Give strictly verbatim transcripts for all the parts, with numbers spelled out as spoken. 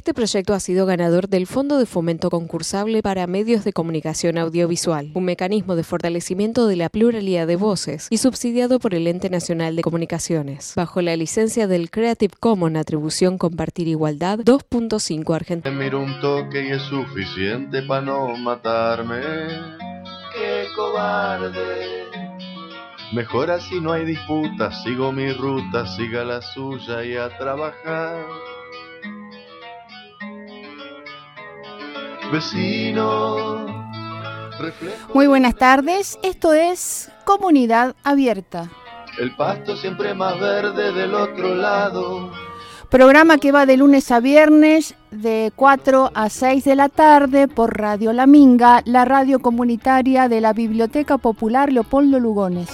Este proyecto ha sido ganador del Fondo de Fomento Concursable para Medios de Comunicación Audiovisual, un mecanismo de fortalecimiento de la pluralidad de voces y subsidiado por el Ente Nacional de Comunicaciones, bajo la licencia del Creative Commons Atribución Compartir Igualdad dos punto cinco Argentina. Me miro un toque y es suficiente para no matarme. ¡Qué cobarde! Mejor así no hay disputa, sigo mi ruta, siga la suya y a trabajar. Vecino, reflejo. Muy buenas tardes, esto es Comunidad Abierta. El pasto siempre más verde del otro lado. Programa que va de lunes a viernes de cuatro a seis de la tarde por Radio La Minga, la radio comunitaria de la Biblioteca Popular Leopoldo Lugones.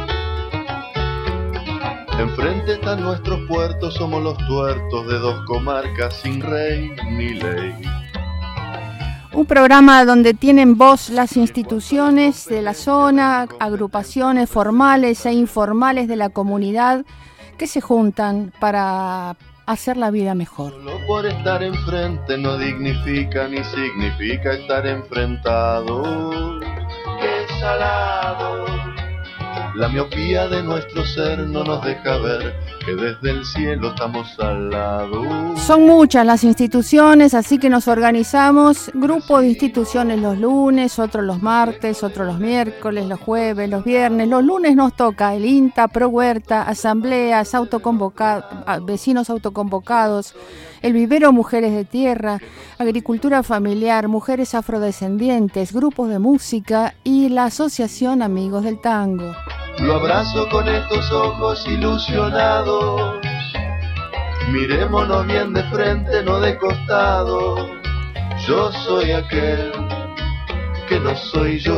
Enfrente están nuestros puertos, somos los tuertos de dos comarcas sin rey ni ley. Un programa donde tienen voz las instituciones de la zona, agrupaciones formales e informales de la comunidad que se juntan para hacer la vida mejor. Solo por estar enfrente no dignifica ni significa estar enfrentado. ¡Qué salado! La miopía de nuestro ser no nos deja ver que desde el cielo estamos al lado. Son muchas las instituciones, así que nos organizamos. Grupo de instituciones los lunes, otros los martes, otros los miércoles, los jueves, los viernes. Los lunes nos toca el INTA, Pro Huerta, asambleas, autoconvocados, vecinos autoconvocados, el vivero Mujeres de Tierra, agricultura familiar, mujeres afrodescendientes, grupos de música y la asociación Amigos del Tango. Lo abrazo con estos ojos ilusionados. Mirémonos bien de frente, no de costado. Yo soy aquel que no soy yo.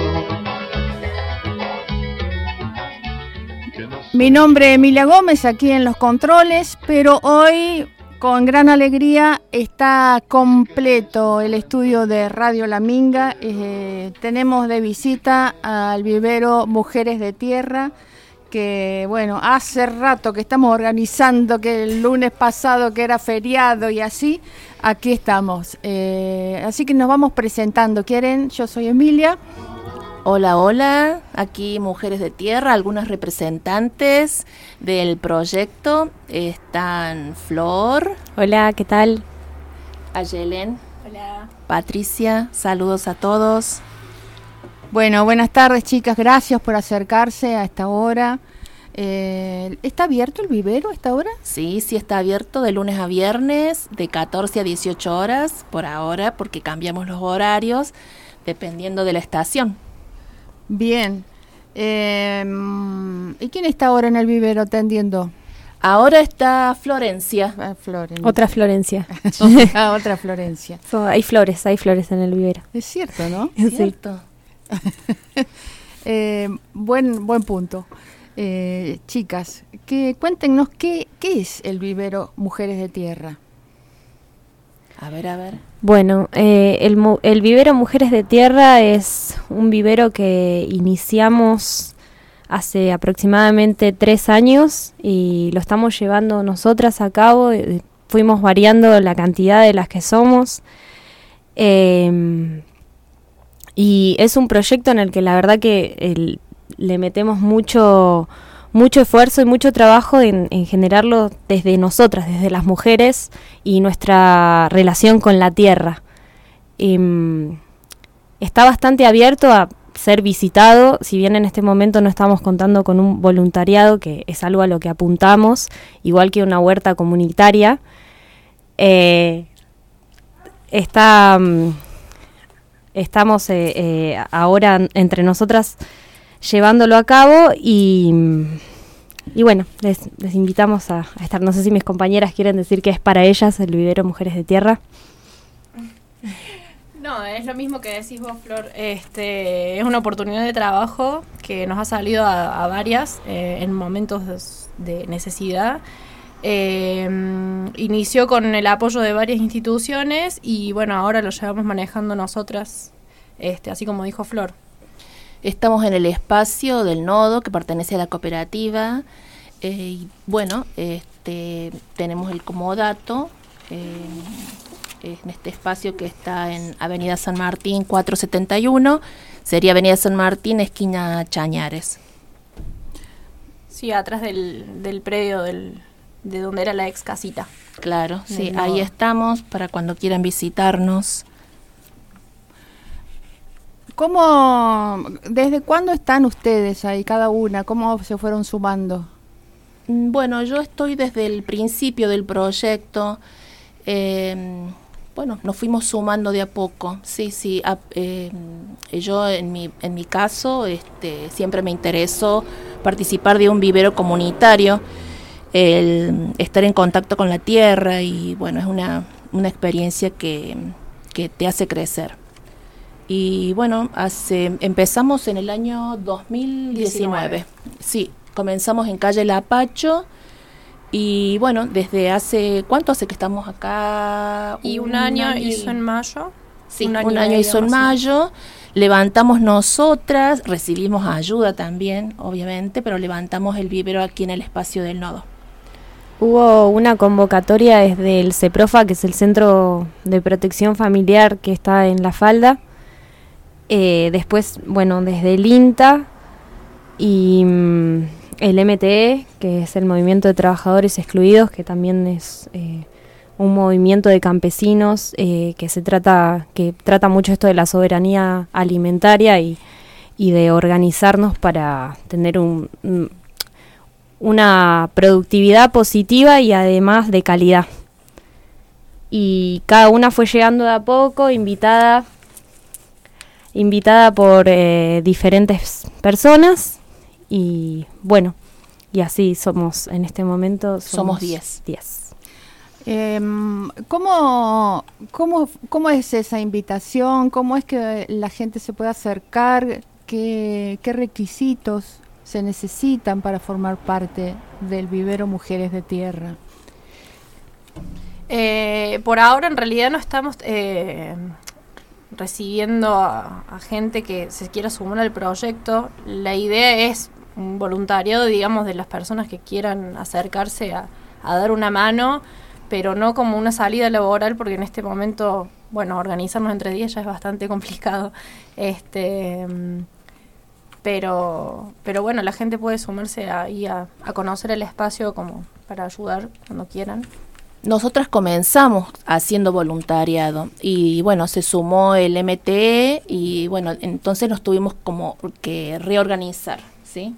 Que no soy... Mi nombre es Emilia Gómez, aquí en los controles, pero hoy con gran alegría está completo el estudio de Radio La Minga. Eh, tenemos de visita al vivero Mujeres de Tierra, que bueno, hace rato que estamos organizando, que el lunes pasado que era feriado y así, aquí estamos. Eh, así que nos vamos presentando. ¿Quieren? Yo soy Emilia. Hola, hola, aquí Mujeres de Tierra, algunas representantes del proyecto, están Flor. Hola, ¿qué tal? Ayelen. Hola. Patricia, saludos a todos. Bueno, buenas tardes chicas, gracias por acercarse a esta hora. Eh, ¿Está abierto el vivero a esta hora? Sí, sí está abierto de lunes a viernes, de catorce a dieciocho horas por ahora, porque cambiamos los horarios dependiendo de la estación. Bien. Eh, ¿Y quién está ahora en el vivero atendiendo? Ahora está Florencia. Ah, Florencia. Otra Florencia. ah, otra Florencia. So, hay flores, hay flores en el vivero. Es cierto, ¿no? Es cierto. eh, buen, buen punto. Eh, chicas, que cuéntenos qué, qué es el vivero Mujeres de Tierra. A ver, a ver. Bueno, eh, el, el vivero Mujeres de Tierra es un vivero que iniciamos hace aproximadamente tres años y lo estamos llevando nosotras a cabo. Eh, fuimos variando la cantidad de las que somos. Eh, y es un proyecto en el que la verdad que el, le metemos mucho... mucho esfuerzo y mucho trabajo en, en generarlo desde nosotras, desde las mujeres y nuestra relación con la tierra. Eh, está bastante abierto a ser visitado, si bien en este momento no estamos contando con un voluntariado, que es algo a lo que apuntamos, igual que una huerta comunitaria. Eh, está, estamos eh, eh, ahora entre nosotras llevándolo a cabo y, y bueno, les, les invitamos a, a estar. No sé si mis compañeras quieren decir que es para ellas el vivero Mujeres de Tierra. No, es lo mismo que decís vos, Flor. Este, es una oportunidad de trabajo que nos ha salido a, a varias eh, en momentos de, de necesidad. Eh, inició con el apoyo de varias instituciones y bueno, ahora lo llevamos manejando nosotras, este, así como dijo Flor. Estamos en el espacio del nodo que pertenece a la cooperativa. Eh, y bueno, este, tenemos el comodato. Eh, en este espacio que está en Avenida San Martín cuatrocientos setenta y uno, sería Avenida San Martín, esquina Chañares. Sí, atrás del, del predio del, de donde era la ex casita. Claro, sí, No. ahí estamos para cuando quieran visitarnos. ¿Cómo, desde cuándo están ustedes ahí, cada una? ¿Cómo se fueron sumando? Bueno, yo estoy desde el principio del proyecto. Eh, bueno, nos fuimos sumando de a poco. Sí, sí. A, eh, yo en mi en mi caso, este, siempre me interesó participar de un vivero comunitario, el estar en contacto con la tierra y bueno, es una una experiencia que que te hace crecer. Y bueno, hace empezamos en el año dos mil diecinueve. Sí. Comenzamos en calle Lapacho y bueno, desde hace, ¿cuánto hace que estamos acá? Y un, un año, año hizo y... en mayo. Sí, un año, un año hizo en mayo. Levantamos nosotras, recibimos ayuda también, obviamente, pero levantamos el vivero aquí en el espacio del nodo. Hubo una convocatoria desde el CEPROFA, que es el Centro de Protección Familiar que está en La Falda. Eh, después, bueno, desde el INTA y mm, el M T E, que es el Movimiento de Trabajadores Excluidos, que también es eh, un movimiento de campesinos eh, que se trata que trata mucho esto de la soberanía alimentaria y, y de organizarnos para tener un, un, una productividad positiva y además de calidad. Y cada una fue llegando de a poco, invitada invitada por eh, diferentes personas. Y bueno, y así somos en este momento. Somos diez. diez. Eh, ¿cómo, cómo, ¿Cómo es esa invitación? ¿Cómo es que la gente se puede acercar? ¿Qué, qué requisitos se necesitan para formar parte del vivero Mujeres de Tierra? Eh, por ahora en realidad no estamos eh, recibiendo a, a gente que se quiera sumar al proyecto. La idea es un voluntariado, digamos, de las personas que quieran acercarse a, a dar una mano, pero no como una salida laboral, porque en este momento, bueno, organizarnos entre diez ya es bastante complicado. Este, pero, pero bueno, la gente puede sumarse ahí a, a conocer el espacio como para ayudar cuando quieran. Nosotras comenzamos haciendo voluntariado y bueno, se sumó el M T E y bueno, entonces nos tuvimos como que reorganizar, ¿sí?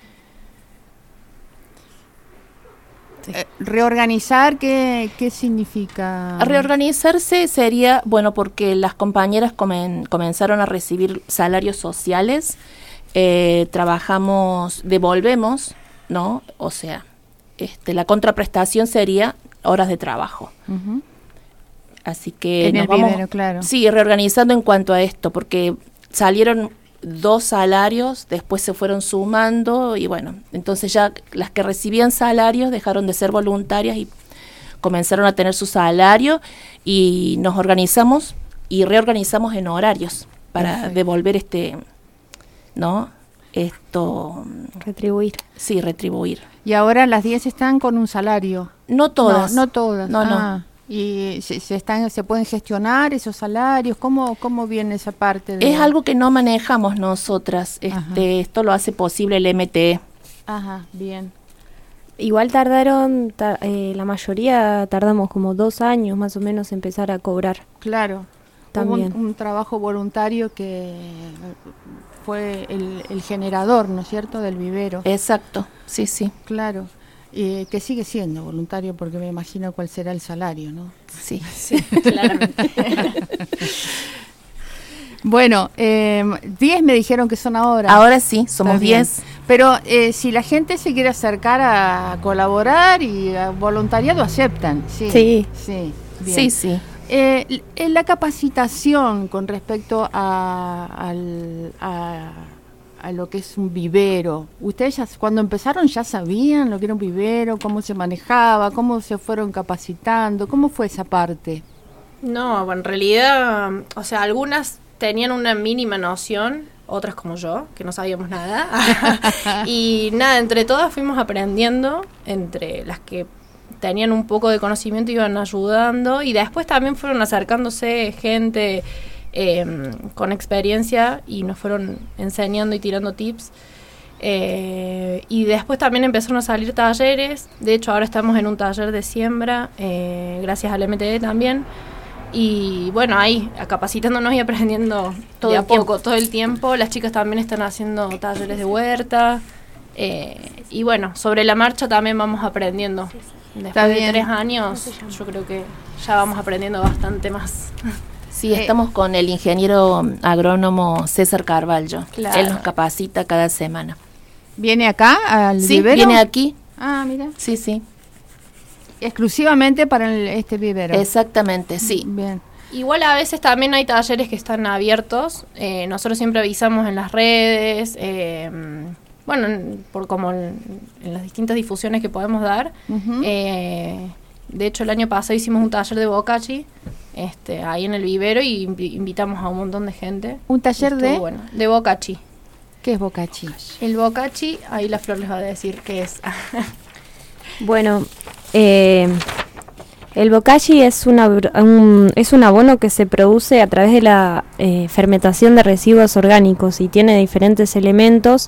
Sí. Eh, reorganizar, ¿qué, qué significa? Reorganizarse sería, bueno, porque las compañeras comen, comenzaron a recibir salarios sociales, eh, trabajamos, devolvemos, ¿no? O sea, este, la contraprestación sería horas de trabajo. Uh-huh. Así que en nos el vamos, vivero, claro. Sí, reorganizando en cuanto a esto, porque salieron dos salarios, después se fueron sumando y bueno, entonces ya las que recibían salarios dejaron de ser voluntarias y comenzaron a tener su salario y nos organizamos y reorganizamos en horarios para Perfecto. Devolver este, ¿no? Esto... Retribuir. Sí, retribuir. Y ahora las diez están con un salario. No todas. No, no todas. No, ah. no. ¿Y se, se, están, se pueden gestionar esos salarios? ¿Cómo, cómo viene esa parte? De es la... algo que no manejamos nosotras. Este, esto lo hace posible el M T E. Ajá, bien. Igual tardaron, tar, eh, la mayoría tardamos como dos años más o menos en empezar a cobrar. Claro. También. Hubo un, un trabajo voluntario que fue el, el generador, ¿no es cierto?, del vivero. Exacto, sí, sí. Claro. Y que sigue siendo voluntario porque me imagino cuál será el salario, ¿no? Sí, sí, claramente. Bueno, eh, diez me dijeron que son ahora. Ahora sí, somos diez. Pero eh, si la gente se quiere acercar a colaborar y a voluntariado, aceptan. Sí, sí. Sí, bien. Sí, sí. Eh, la capacitación con respecto a, al, a, a lo que es un vivero, ¿ustedes ya, cuando empezaron ya sabían lo que era un vivero, cómo se manejaba, cómo se fueron capacitando, cómo fue esa parte? No, en realidad, o sea, algunas tenían una mínima noción, otras como yo, que no sabíamos nada. Y nada, entre todas fuimos aprendiendo, entre las que tenían un poco de conocimiento iban ayudando, y después también fueron acercándose gente eh, con experiencia y nos fueron enseñando y tirando tips. Eh, y después también empezaron a salir talleres. De hecho, ahora estamos en un taller de siembra, eh, gracias al M T E también. Y bueno, ahí capacitándonos y aprendiendo todo de a poco, todo el tiempo. Las chicas también están haciendo talleres de huerta. Eh, y bueno, sobre la marcha también vamos aprendiendo. Después de tres años, yo creo que ya vamos aprendiendo bastante más. Sí, estamos con el ingeniero agrónomo César Carvalho. Claro. Él nos capacita cada semana. ¿Viene acá al Sí, vivero? viene aquí. Ah, mira. Sí, sí. Exclusivamente para el, este vivero. Exactamente, sí. Bien. Igual a veces también hay talleres que están abiertos. Eh, nosotros siempre avisamos en las redes, eh, bueno, en, por como en, en las distintas difusiones que podemos dar. Uh-huh. Eh, de hecho, el año pasado hicimos un taller de bocachi, este, ahí en el vivero, y invi- invitamos a un montón de gente. ¿Un taller Estuvo de? bueno, de bocachi. ¿Qué es bocachi? El bocachi, ahí la Flor les va a decir qué es. Bueno, eh, el bokashi es, una, un, es un abono que se produce a través de la eh, fermentación de residuos orgánicos y tiene diferentes elementos.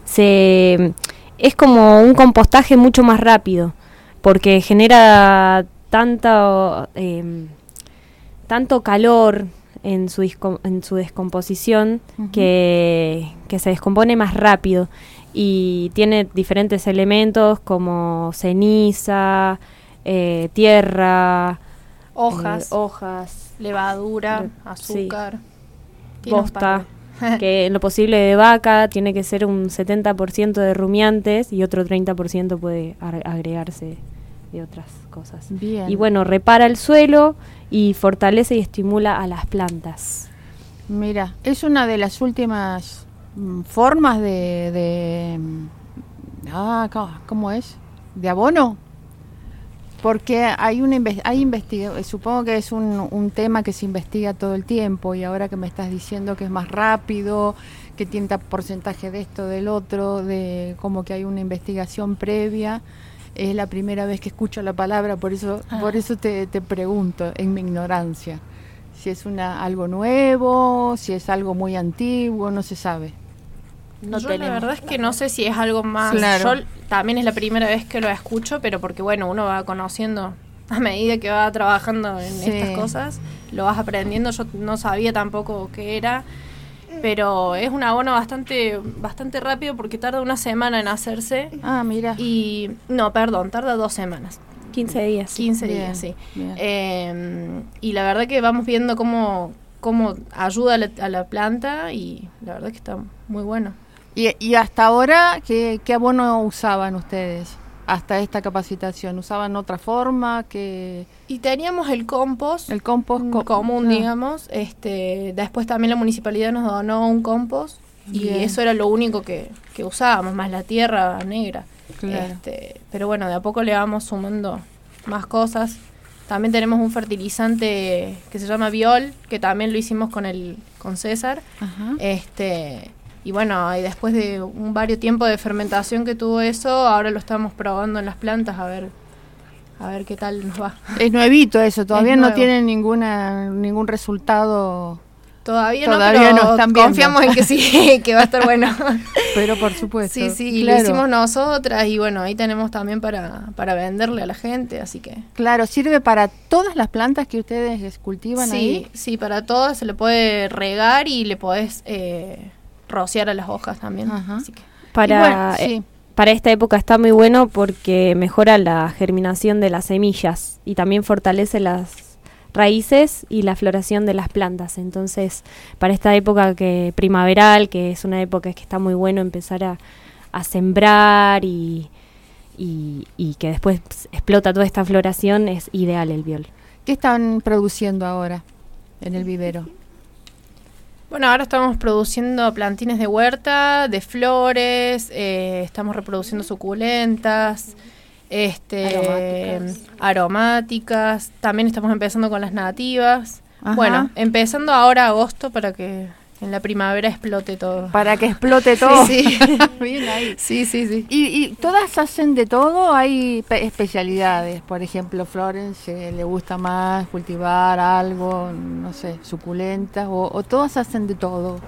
Se, es como un compostaje mucho más rápido porque genera tanto, eh, tanto calor en su, disco, en su descomposición uh-huh. que, que se descompone más rápido. Y tiene diferentes elementos como ceniza, eh, tierra, hojas, eh, hojas, levadura, le, azúcar, sí, bosta, que en lo posible de vaca tiene que ser un setenta por ciento de rumiantes y otro treinta por ciento puede agregarse de otras cosas. Bien. Y bueno, repara el suelo y fortalece y estimula a las plantas. Mira, es una de las últimas formas de, de ah, ¿cómo es? ¿De abono? Porque hay una hay investiga, supongo que es un, un tema que se investiga todo el tiempo, y ahora que me estás diciendo que es más rápido, que tiene porcentaje de esto, del otro, de como que hay una investigación previa, es la primera vez que escucho la palabra, por eso ah. por eso te, te pregunto, en mi ignorancia, si es una algo nuevo, si es algo muy antiguo, no se sabe. No yo tenemos. La verdad es que no sé si es algo más. Claro. Yo también es la primera vez que lo escucho, pero porque bueno, uno va conociendo a medida que va trabajando en sí. estas cosas, lo vas aprendiendo. Yo no sabía tampoco qué era, pero es un abono bastante bastante rápido porque tarda una semana en hacerse. Ah, mira. Y no, perdón, tarda dos semanas. quince días. quince bien, días, sí. Eh, y la verdad que vamos viendo cómo cómo ayuda a la, a la planta, y la verdad que está muy bueno. Y, y hasta ahora, ¿qué, ¿qué abono usaban ustedes? Hasta esta capacitación, ¿usaban otra forma? Que Y teníamos el compost, el compost co- común, ah. digamos. Este, después también la municipalidad nos donó un compost, Bien. y eso era lo único que, que usábamos, más la tierra negra. Claro. Este, pero bueno, de a poco le vamos sumando más cosas. También tenemos un fertilizante que se llama Viol, que también lo hicimos con el con César. Ajá. Este Y bueno, y después de un vario tiempo de fermentación que tuvo eso, ahora lo estamos probando en las plantas a ver a ver qué tal nos va. Es nuevito eso, todavía es no nuevo. tiene ninguna ningún resultado. Todavía, todavía no, pero no están confiamos en que sí, que va a estar bueno. Pero por supuesto. Sí, sí, claro. lo hicimos nosotras, y bueno, ahí tenemos también para, para venderle a la gente, así que... Claro, ¿sirve para todas las plantas que ustedes cultivan sí, ahí? Sí, sí, para todas se le puede regar y le podés... Eh, rociar a las hojas también. Ajá. Así que. Para, bueno, sí. eh, para esta época está muy bueno porque mejora la germinación de las semillas y también fortalece las raíces y la floración de las plantas. Entonces, para esta época que primaveral, que es una época que está muy bueno empezar a, a sembrar y, y, y que después explota toda esta floración, es ideal el Viol. ¿Qué están produciendo ahora en el vivero? Bueno, ahora estamos produciendo plantines de huerta, de flores, eh, estamos reproduciendo suculentas, este, aromáticas. aromáticas, también estamos empezando con las nativas. Ajá. Bueno, empezando ahora agosto para que en la primavera explote todo. Para que explote todo. Sí, sí. Bien ahí. Sí, sí, sí. ¿Y, y todas hacen de todo? ¿Hay pe- especialidades? Por ejemplo, Florence, ¿le gusta más cultivar algo, no sé, suculentas? O, ¿O todas hacen de todo?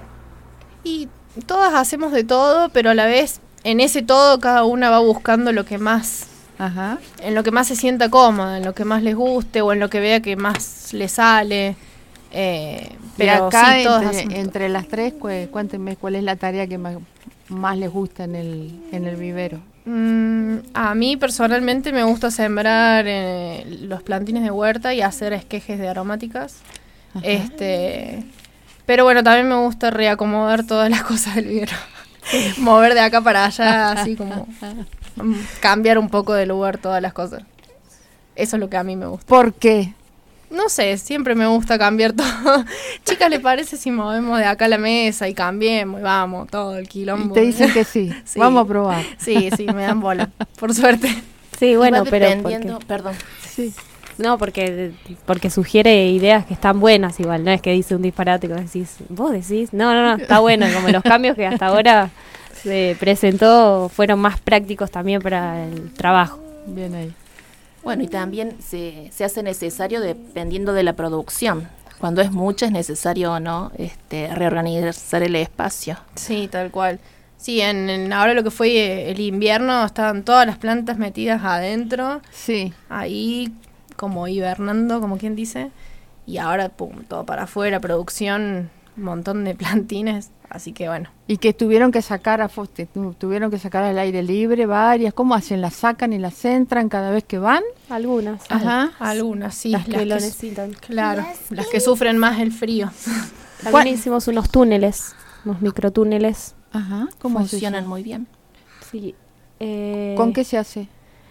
Y todas hacemos de todo, pero a la vez, en ese todo, cada una va buscando lo que más, Ajá. en lo que más se sienta cómoda, en lo que más les guste o en lo que vea que más le sale. Eh, Pero pero acá, sí, todas entre, hacen entre las tres, cu- cuéntenme cuál es la tarea que más, más les gusta en el, en el vivero. Mm, a mí personalmente me gusta sembrar eh, los plantines de huerta y hacer esquejes de aromáticas. Ajá. Este, pero bueno, también me gusta reacomodar todas las cosas del vivero. Mover de acá para allá, así como mm, cambiar un poco de lugar todas las cosas. Eso es lo que a mí me gusta. ¿Por qué? No sé, siempre me gusta cambiar todo. Chicas, ¿le parece si movemos de acá la mesa y cambiemos y vamos, todo el Y quilombo? te dicen que sí. Sí. Vamos a probar. Sí, sí, me dan bola, por suerte. Sí, bueno, Va pero dependiendo, porque, perdón. Sí. no, porque porque sugiere ideas que están buenas igual, no es que dice un disparate que vos decís, vos decís, no, no, no, está bueno, como los cambios que hasta ahora se presentó fueron más prácticos también para el trabajo. Bien ahí. Bueno, y también se, se hace necesario dependiendo de la producción. Cuando es mucha es necesario, ¿no? Este, reorganizar el espacio. Sí, tal cual. Sí, en, en ahora lo que fue eh, el invierno estaban todas las plantas metidas adentro, Sí. ahí como hibernando, como quien dice, y ahora pum, todo para afuera, producción, un montón de plantines, así que bueno. Y que tuvieron que sacar a Foste, tu- tuvieron que sacar al aire libre varias. ¿Cómo hacen? ¿Las sacan y las entran cada vez que van? Algunas, Ajá. Algunas sí, las que lo que su- necesitan. claro, las que sufren más el frío. También hicimos unos túneles, unos microtúneles. Ajá. ¿Cómo es Funcionan eso? muy bien. Sí. Eh, ¿Con qué se hace?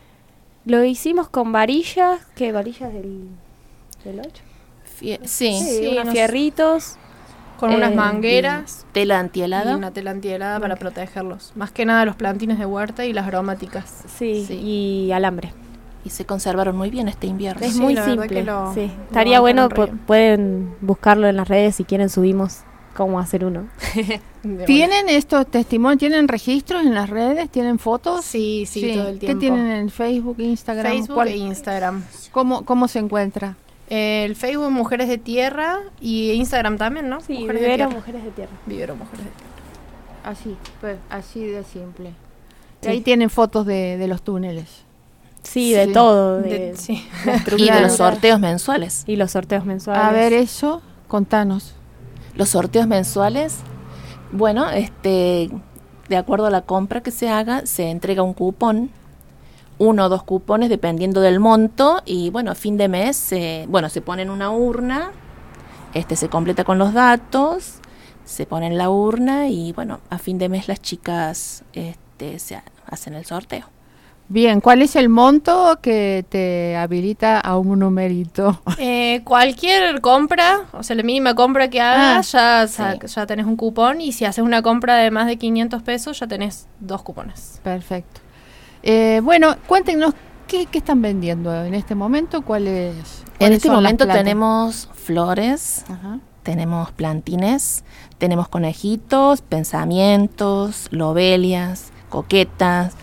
Lo hicimos con varillas, ¿qué? ¿Varillas del, del ocho? Fie- sí, Sí, Sí, unos nos- fierritos. Con Eh, unas mangueras tela y antihelada. una tela antihelada para protegerlos. Más que nada los plantines de huerta y las aromáticas. Sí, Sí. y alambre. Y se conservaron muy bien este invierno. Es Sí, muy la verdad simple. que lo- sí. lo Estaría bueno, bancaron re pu- bien. pueden buscarlo en las redes si quieren, subimos cómo hacer uno. De ¿Tienen estos testimonios? ¿Tienen registros en las redes? ¿Tienen fotos? Sí, sí, todo el ¿Qué tiempo. tienen en Facebook, Instagram? Facebook ¿Cuál- e Instagram. ¿Cómo, ¿Cómo se encuentra? El Facebook Mujeres de Tierra y Instagram también, ¿no? Sí, Mujeres de vivero, Tierra. mujeres de tierra. Vivero Mujeres de Tierra. Así, pues, así de simple. Y Sí. ahí tienen fotos de, de los túneles. Sí, de Sí. todo. De, De- sí. la Y estructura. de los sorteos mensuales. Y los sorteos mensuales. A ver eso, contanos. Los sorteos mensuales, bueno, este, de acuerdo a la compra que se haga, se entrega un cupón, uno o dos cupones dependiendo del monto, y bueno, a fin de mes, se, bueno, se pone en una urna, este, se completa con los datos, se pone en la urna y bueno, a fin de mes las chicas, este, se ha- hacen el sorteo. Bien, ¿cuál es el monto que te habilita a un numerito? Eh, cualquier compra, o sea, la mínima compra que hagas, ya, sa- sí. ya tenés un cupón. Y si haces una compra de más de quinientos pesos, ya tenés dos cupones. Perfecto. Eh, bueno, cuéntenos, ¿qué, qué están vendiendo en este momento? ¿Cuál es? En ¿Cuáles este son las momento plantas? tenemos flores, Ajá. tenemos plantines, tenemos conejitos, pensamientos, lobelias, coquetas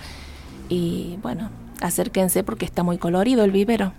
y bueno, acérquense porque está muy colorido el vivero.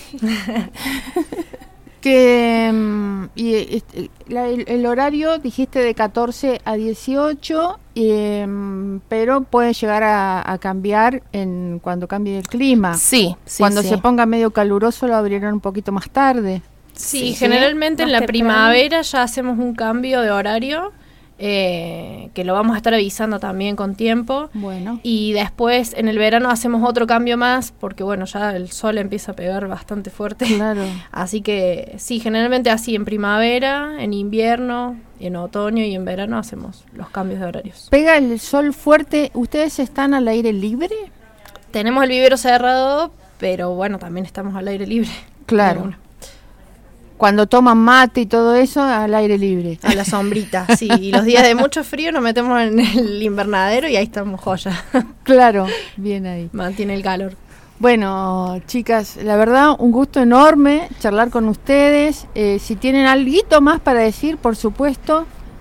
Que, mm, y, este, la- el, el horario dijiste de catorce a dieciocho, y, mm, pero puede llegar a, a cambiar en cuando cambie el clima. Sí, sí, Cuando sí. se ponga medio caluroso lo abrirán un poquito más tarde. Sí, Sí, generalmente en más la temprano. primavera ya hacemos un cambio de horario, eh, que lo vamos a estar avisando también con tiempo. Bueno, Y después en el verano hacemos otro cambio más, porque bueno, ya el sol empieza a pegar bastante fuerte. claro. Así que sí, generalmente así en primavera, en invierno, en otoño y en verano hacemos los cambios de horarios. Pega el sol fuerte. ¿Ustedes están al aire libre? Tenemos el vivero cerrado, pero bueno, también estamos al aire libre. Claro. Bueno, Cuando toman mate y todo eso, al aire libre. a la sombrita, sí. Y los días de mucho frío nos metemos en el invernadero y ahí estamos joya. Claro, bien ahí. Mantiene el calor. Bueno, chicas, la verdad, un gusto enorme charlar con ustedes. Eh, si tienen algo más para decir, por supuesto,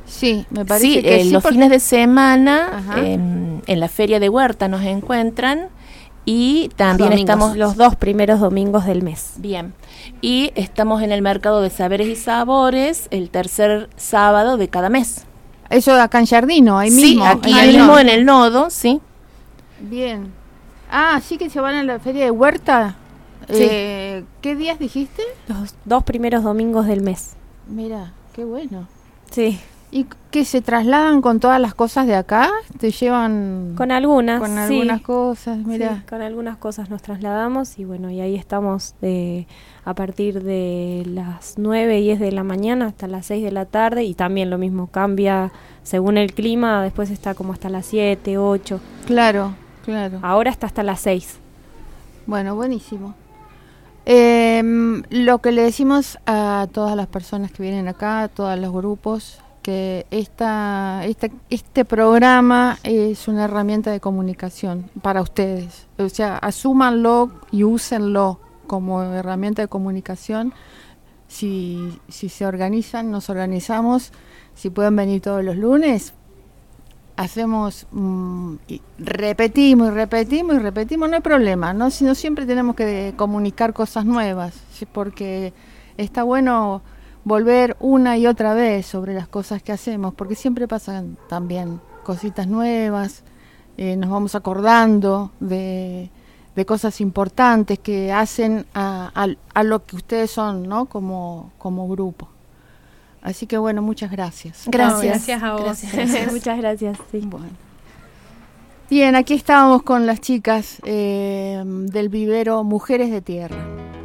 Sí, me parece sí, que eh, sí, los porque... fines de semana Ajá. en, en la Feria de Huerta nos encuentran y también Domingos, estamos... los dos primeros domingos del mes. Bien, y estamos en el Mercado de Saberes y Sabores el tercer sábado de cada mes. Eso acá en Jardino, ahí sí, mismo. aquí en el mismo nodo. en el nodo, sí. Bien. Ah, sí que se van a la feria de Huerta. Sí. Eh, ¿Qué días dijiste? Los dos primeros domingos del mes. Mira, qué bueno. Sí. ¿Y que se trasladan con todas las cosas de acá? ¿Te llevan Con algunas, con sí. algunas cosas? Mira. Sí, con algunas cosas nos trasladamos y bueno, y ahí estamos de, a partir de las nueve y diez de la mañana hasta las seis de la tarde y también lo mismo, cambia según el clima, después está como hasta las siete, ocho. Claro, claro. Ahora está hasta las seis. Bueno, buenísimo. Eh, lo que le decimos a todas las personas que vienen acá, a todos los grupos, que esta, esta, este programa es una herramienta de comunicación para ustedes. O sea, asúmanlo y úsenlo como herramienta de comunicación. Si, si se organizan, nos organizamos. Si pueden venir todos los lunes, hacemos, mmm, y repetimos y repetimos y repetimos, no hay problema, ¿no? Sino siempre tenemos que comunicar cosas nuevas, ¿sí? Porque está bueno volver una y otra vez sobre las cosas que hacemos, porque siempre pasan también cositas nuevas, eh, nos vamos acordando de, de cosas importantes que hacen a, a, a lo que ustedes son, ¿no? Como, como grupo. Así que bueno, muchas gracias. Gracias. No, gracias a vos. Gracias, gracias. Muchas gracias. Sí. Bueno. Bien, aquí estábamos con las chicas eh, del vivero Mujeres de Tierra.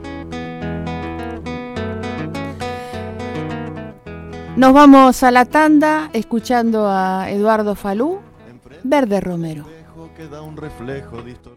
Nos vamos a la tanda escuchando a Eduardo Falú, Verde Romero. Que da un reflejo distor-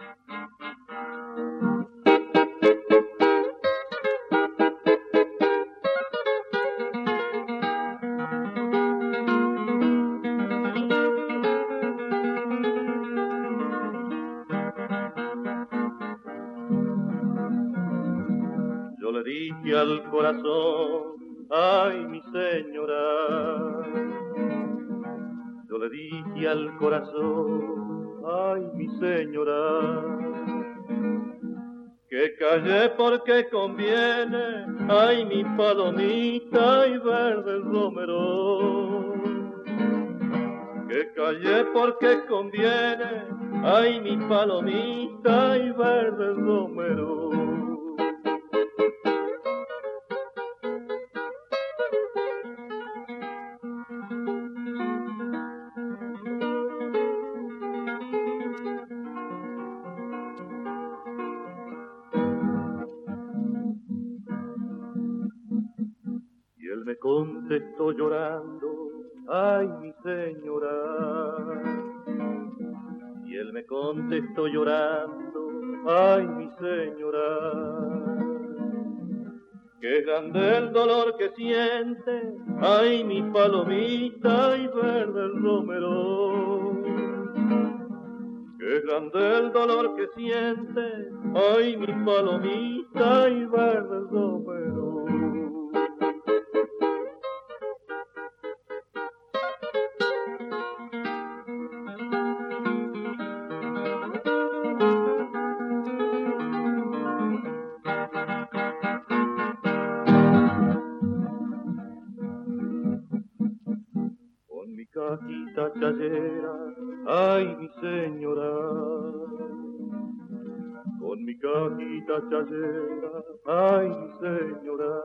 Yo le dije al corazón, ay mi señora, yo le dije al corazón, ay mi señora, que callé porque conviene, ay mi palomita y verde el romero, que callé porque conviene, ay mi palomita y verde el romero. Me contestó llorando, ay mi señora. Y él me contestó llorando, ay mi señora. Que grande el dolor que siente, ay mi palomita y verde el romero. Que grande el dolor que siente, ay mi palomita y verde el romero. Cajita chayera, ay mi señora, con mi cajita chayera, ay mi señora,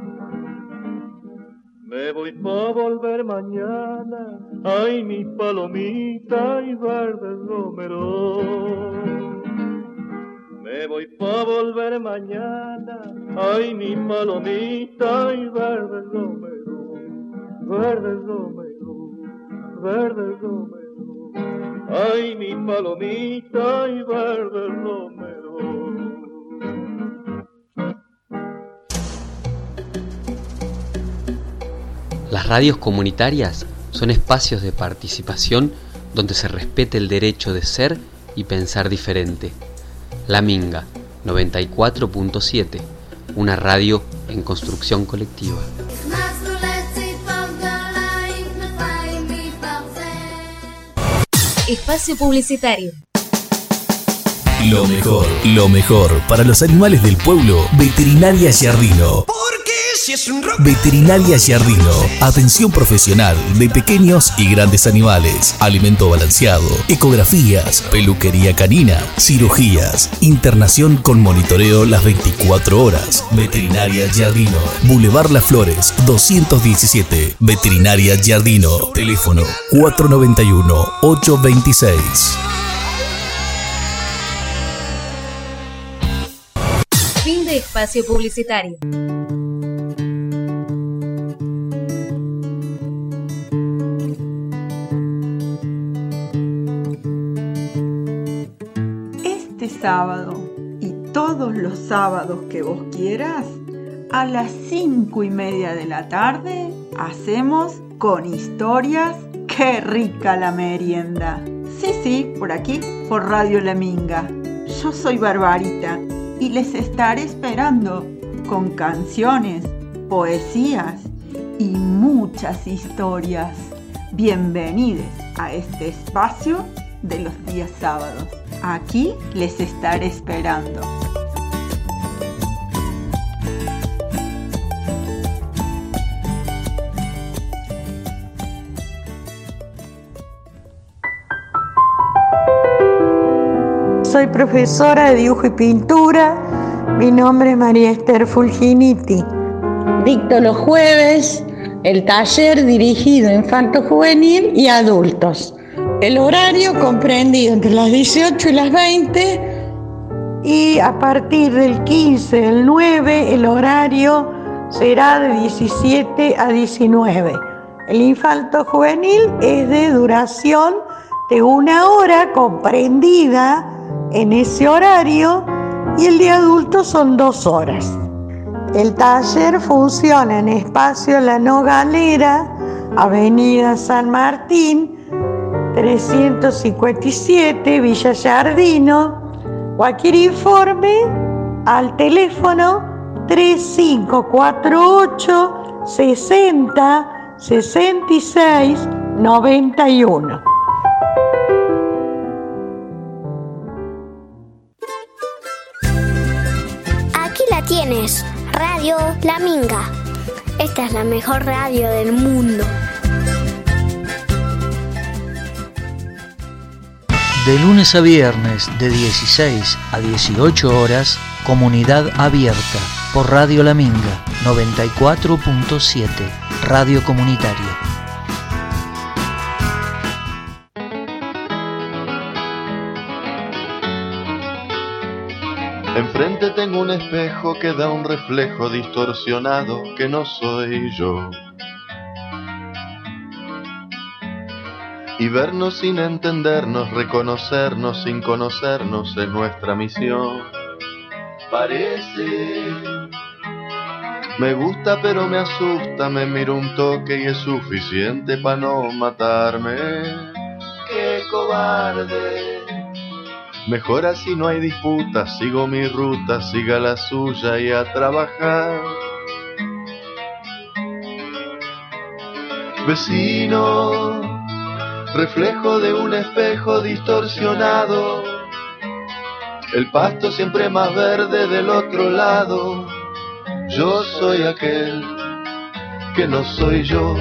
me voy pa' volver mañana, ay mi palomita y verde el romero, me voy pa' volver mañana, ay mi palomita y verde el romero, verde el romero. Verde romero, ay mi palomita y verde romero. Las radios comunitarias son espacios de participación donde se respete el derecho de ser y pensar diferente. La Minga, noventa y cuatro punto siete, una radio en construcción colectiva. Espacio publicitario. Lo mejor, lo mejor para los animales del pueblo. Veterinaria Giardino. Porque si es un rock. Veterinaria Giardino. Atención profesional de pequeños y grandes animales. Alimento balanceado. Ecografías. Peluquería canina. Cirugías. Internación con monitoreo las veinticuatro horas. Veterinaria Giardino. Boulevard Las Flores doscientos diecisiete. Veterinaria Giardino. Teléfono cuatro noventa y uno, ocho veintiséis. Fin de espacio publicitario. Este sábado y todos los sábados que vos quieras, a las cinco y media de la tarde, hacemos Con Historias. ¡Qué rica la merienda! Sí, sí, por aquí, por Radio La Minga. Yo soy Barbarita y les estaré esperando con canciones, poesías y muchas historias. Bienvenidos a este espacio de los días sábados. Aquí les estaré esperando. Soy profesora de dibujo y pintura. Mi nombre es María Esther Fulginiti. Dicto los jueves el taller dirigido a infanto-juvenil y adultos. El horario comprendido entre las dieciocho y las veinte, y a partir del quince del nueve el horario será de diecisiete a diecinueve. El infanto-juvenil es de duración de una hora comprendida en ese horario, y el de adultos son dos horas. El taller funciona en Espacio La Nogalera, Avenida San Martín, trescientos cincuenta y siete, Villa Giardino. Cualquier informe al teléfono tres cinco cuatro ocho, sesenta, sesenta y seis, noventa y uno. Tienes Radio La Minga. Esta es la mejor radio del mundo. De lunes a viernes de dieciséis a dieciocho horas, Comunidad Abierta por Radio La Minga noventa y cuatro punto siete, Radio Comunitaria. Enfrente tengo un espejo que da un reflejo distorsionado que no soy yo. Y vernos sin entendernos, reconocernos sin conocernos es nuestra misión. Parece, me gusta pero me asusta, me miro un toque y es suficiente para no matarme. ¡Qué cobarde! Mejor así no hay disputa, sigo mi ruta, siga la suya y a trabajar. Vecino, reflejo de un espejo distorsionado, el pasto siempre más verde del otro lado. Yo soy aquel que no soy yo.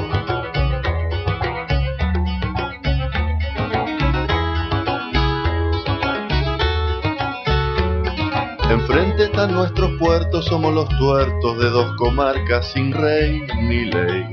Enfrente están nuestros puertos, somos los tuertos de dos comarcas sin rey ni ley.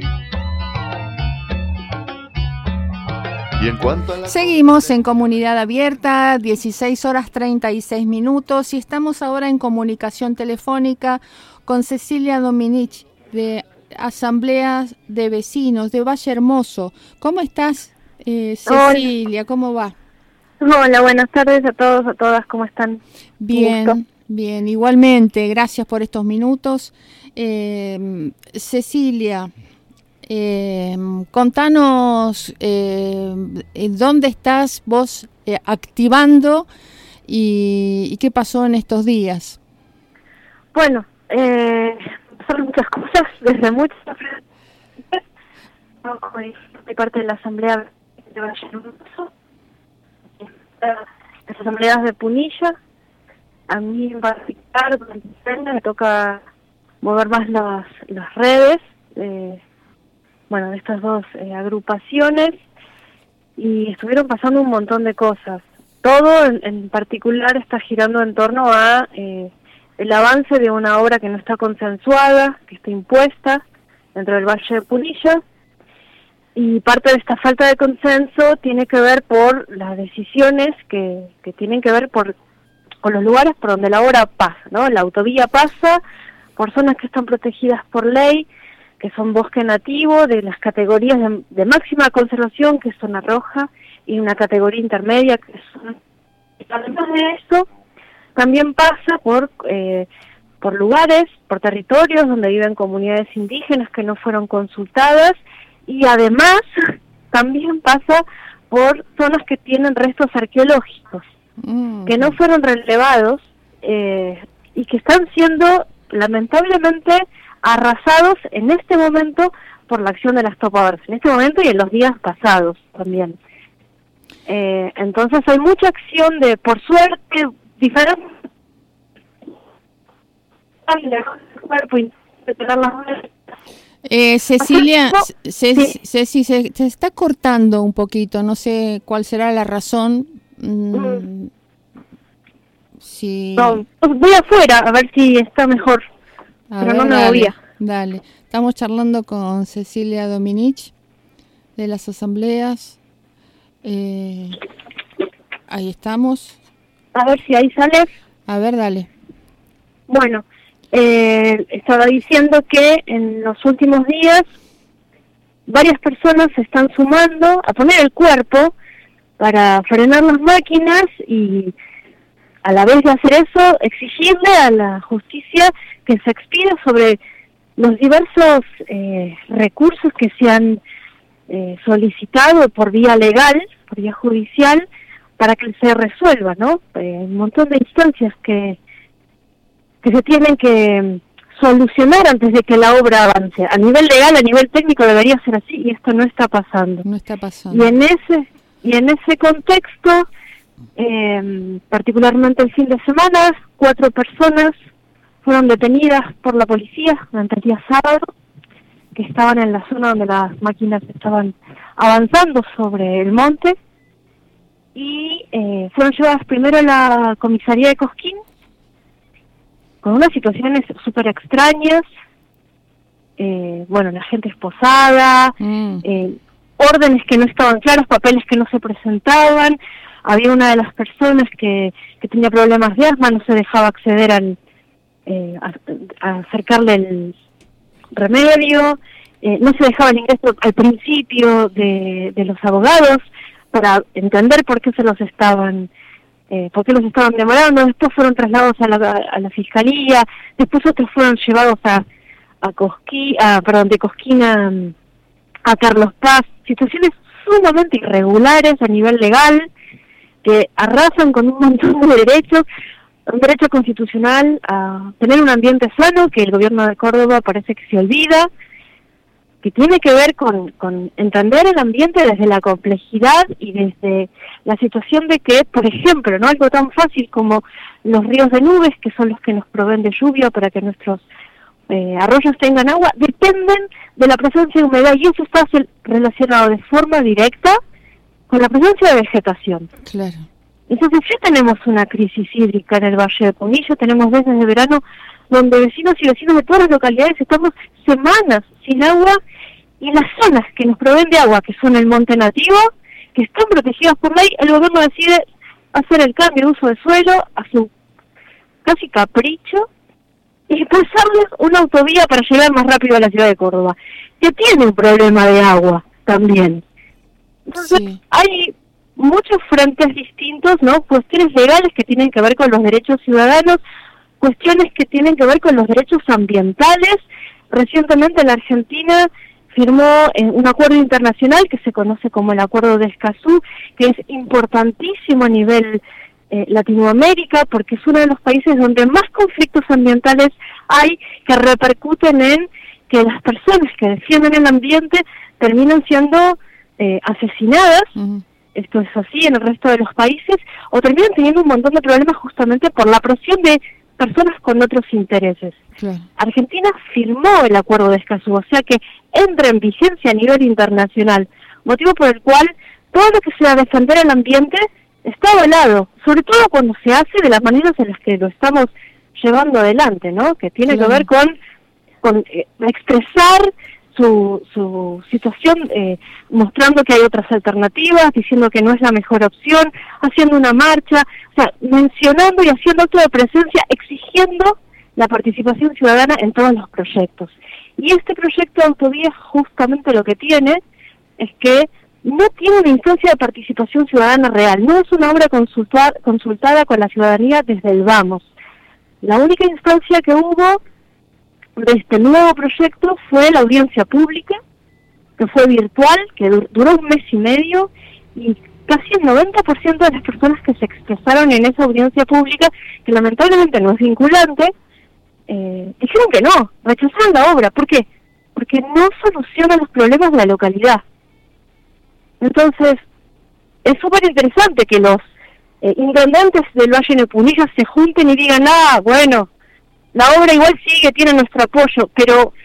Y en cuanto a la... Seguimos en Comunidad Abierta, dieciséis horas treinta y seis minutos, y estamos ahora en comunicación telefónica con Cecilia Dominich, de Asamblea de Vecinos de Valle Hermoso. ¿Cómo estás, eh, Cecilia? Hola. ¿Cómo va? Hola, buenas tardes a todos, a todas, ¿cómo están? Bien, bien, igualmente, gracias por estos minutos. Eh, Cecilia, eh, contanos eh, dónde estás vos eh, activando y, y qué pasó en estos días. Bueno, eh, pasaron muchas cosas, desde muchas de parte de la Asamblea de Valle Hermoso. las asambleas de Punilla. A mí en particular, durante el año me toca mover más las, las redes, eh, bueno, de estas dos eh, agrupaciones, y estuvieron pasando un montón de cosas. Todo en, en particular está girando en torno a eh, el avance de una obra que no está consensuada, que está impuesta dentro del Valle de Punilla, y parte de esta falta de consenso tiene que ver por las decisiones que, que tienen que ver por con los lugares por donde la obra pasa, ¿no? La autovía pasa por zonas que están protegidas por ley, que son bosque nativo, de las categorías de, de máxima conservación, que es zona roja, y una categoría intermedia, que es zona... Además de eso, también pasa por, eh, por lugares, por territorios donde viven comunidades indígenas que no fueron consultadas, y además también pasa por zonas que tienen restos arqueológicos, mm. que no fueron relevados eh, y que están siendo lamentablemente arrasados en este momento por la acción de las topadoras, en este momento y en los días pasados también. Eh, entonces hay mucha acción de, por suerte, diferentes... Eh, Cecilia, Ceci, Ceci se, se está cortando un poquito, no sé cuál será la razón. Mm, si... No, voy afuera a ver si está mejor, a pero ver, no me dale, movía. Dale, estamos charlando con Cecilia Dominich de las asambleas. Eh, ahí estamos. A ver si ahí sale. A ver, dale. Bueno. Eh, estaba diciendo que en los últimos días varias personas se están sumando a poner el cuerpo para frenar las máquinas y a la vez de hacer eso exigirle a la justicia que se expida sobre los diversos eh, recursos que se han eh, solicitado por vía legal, por vía judicial, para que se resuelva, ¿no? Eh, un montón de instancias que que se tienen que solucionar antes de que la obra avance. A nivel legal, a nivel técnico debería ser así y esto no está pasando. No está pasando. Y en ese y en ese contexto, eh, particularmente el fin de semana, cuatro personas fueron detenidas por la policía durante el día sábado, que estaban en la zona donde las máquinas estaban avanzando sobre el monte, y eh, fueron llevadas primero a la comisaría de Cosquín, con unas situaciones súper extrañas, eh, bueno, la gente esposada, mm. eh, órdenes que no estaban claros, papeles que no se presentaban, había una de las personas que, que tenía problemas de asma, no se dejaba acceder al, eh, a, a acercarle el remedio, eh, no se dejaba el ingreso al principio de, de los abogados para entender por qué se los estaban Eh, por qué los estaban demorando. Después fueron trasladados a la, a la fiscalía, después otros fueron llevados a, a Cosquín, a, perdón, de Cosquín a, a Carlos Paz, situaciones sumamente irregulares a nivel legal, que arrasan con un montón de derechos, un derecho constitucional a tener un ambiente sano, que el gobierno de Córdoba parece que se olvida, que tiene que ver con, con entender el ambiente desde la complejidad y desde la situación de que, por ejemplo, no algo tan fácil como los ríos de nubes, que son los que nos proveen de lluvia para que nuestros eh, arroyos tengan agua, dependen de la presencia de humedad, y eso está relacionado de forma directa con la presencia de vegetación. Claro. Entonces ya tenemos una crisis hídrica en el Valle de Punilla, tenemos meses de verano donde vecinos y vecinos de todas las localidades estamos semanas sin agua, y las zonas que nos proveen de agua, que son el monte nativo, que están protegidas por ley, el gobierno decide hacer el cambio de uso de suelo a su casi capricho y pasarles una autovía para llegar más rápido a la ciudad de Córdoba, que tiene un problema de agua también. Entonces sí. Hay muchos frentes distintos, ¿no? Cuestiones legales que tienen que ver con los derechos ciudadanos, cuestiones que tienen que ver con los derechos ambientales. Recientemente la Argentina firmó eh, un acuerdo internacional que se conoce como el Acuerdo de Escazú, que es importantísimo a nivel eh, Latinoamérica, porque es uno de los países donde más conflictos ambientales hay, que repercuten en que las personas que defienden el ambiente terminan siendo eh, asesinadas, uh-huh. esto es así en el resto de los países, o terminan teniendo un montón de problemas justamente por la presión de personas con otros intereses. Claro. Argentina firmó el acuerdo de Escazú, o sea que entra en vigencia a nivel internacional, motivo por el cual todo lo que sea defender el ambiente está avalado, sobre todo cuando se hace de las maneras en las que lo estamos llevando adelante, ¿no? Que tiene claro. que ver con, con eh, expresar su, su situación, eh, mostrando que hay otras alternativas, diciendo que no es la mejor opción, haciendo una marcha, o sea, mencionando y haciendo acto de presencia, exigiendo la participación ciudadana en todos los proyectos. Y este proyecto de autovía justamente lo que tiene es que no tiene una instancia de participación ciudadana real, no es una obra consultar, consultada con la ciudadanía desde el vamos. La única instancia que hubo de este nuevo proyecto fue la audiencia pública, que fue virtual, que dur duró un mes y medio, y casi el noventa por ciento de las personas que se expresaron en esa audiencia pública, que lamentablemente no es vinculante, eh, dijeron que no, rechazaron la obra. ¿Por qué? Porque no soluciona los problemas de la localidad. Entonces, es súper interesante que los eh, intendentes del Valle de Punilla se junten y digan, ah, bueno, la obra igual sigue, tiene nuestro apoyo, pero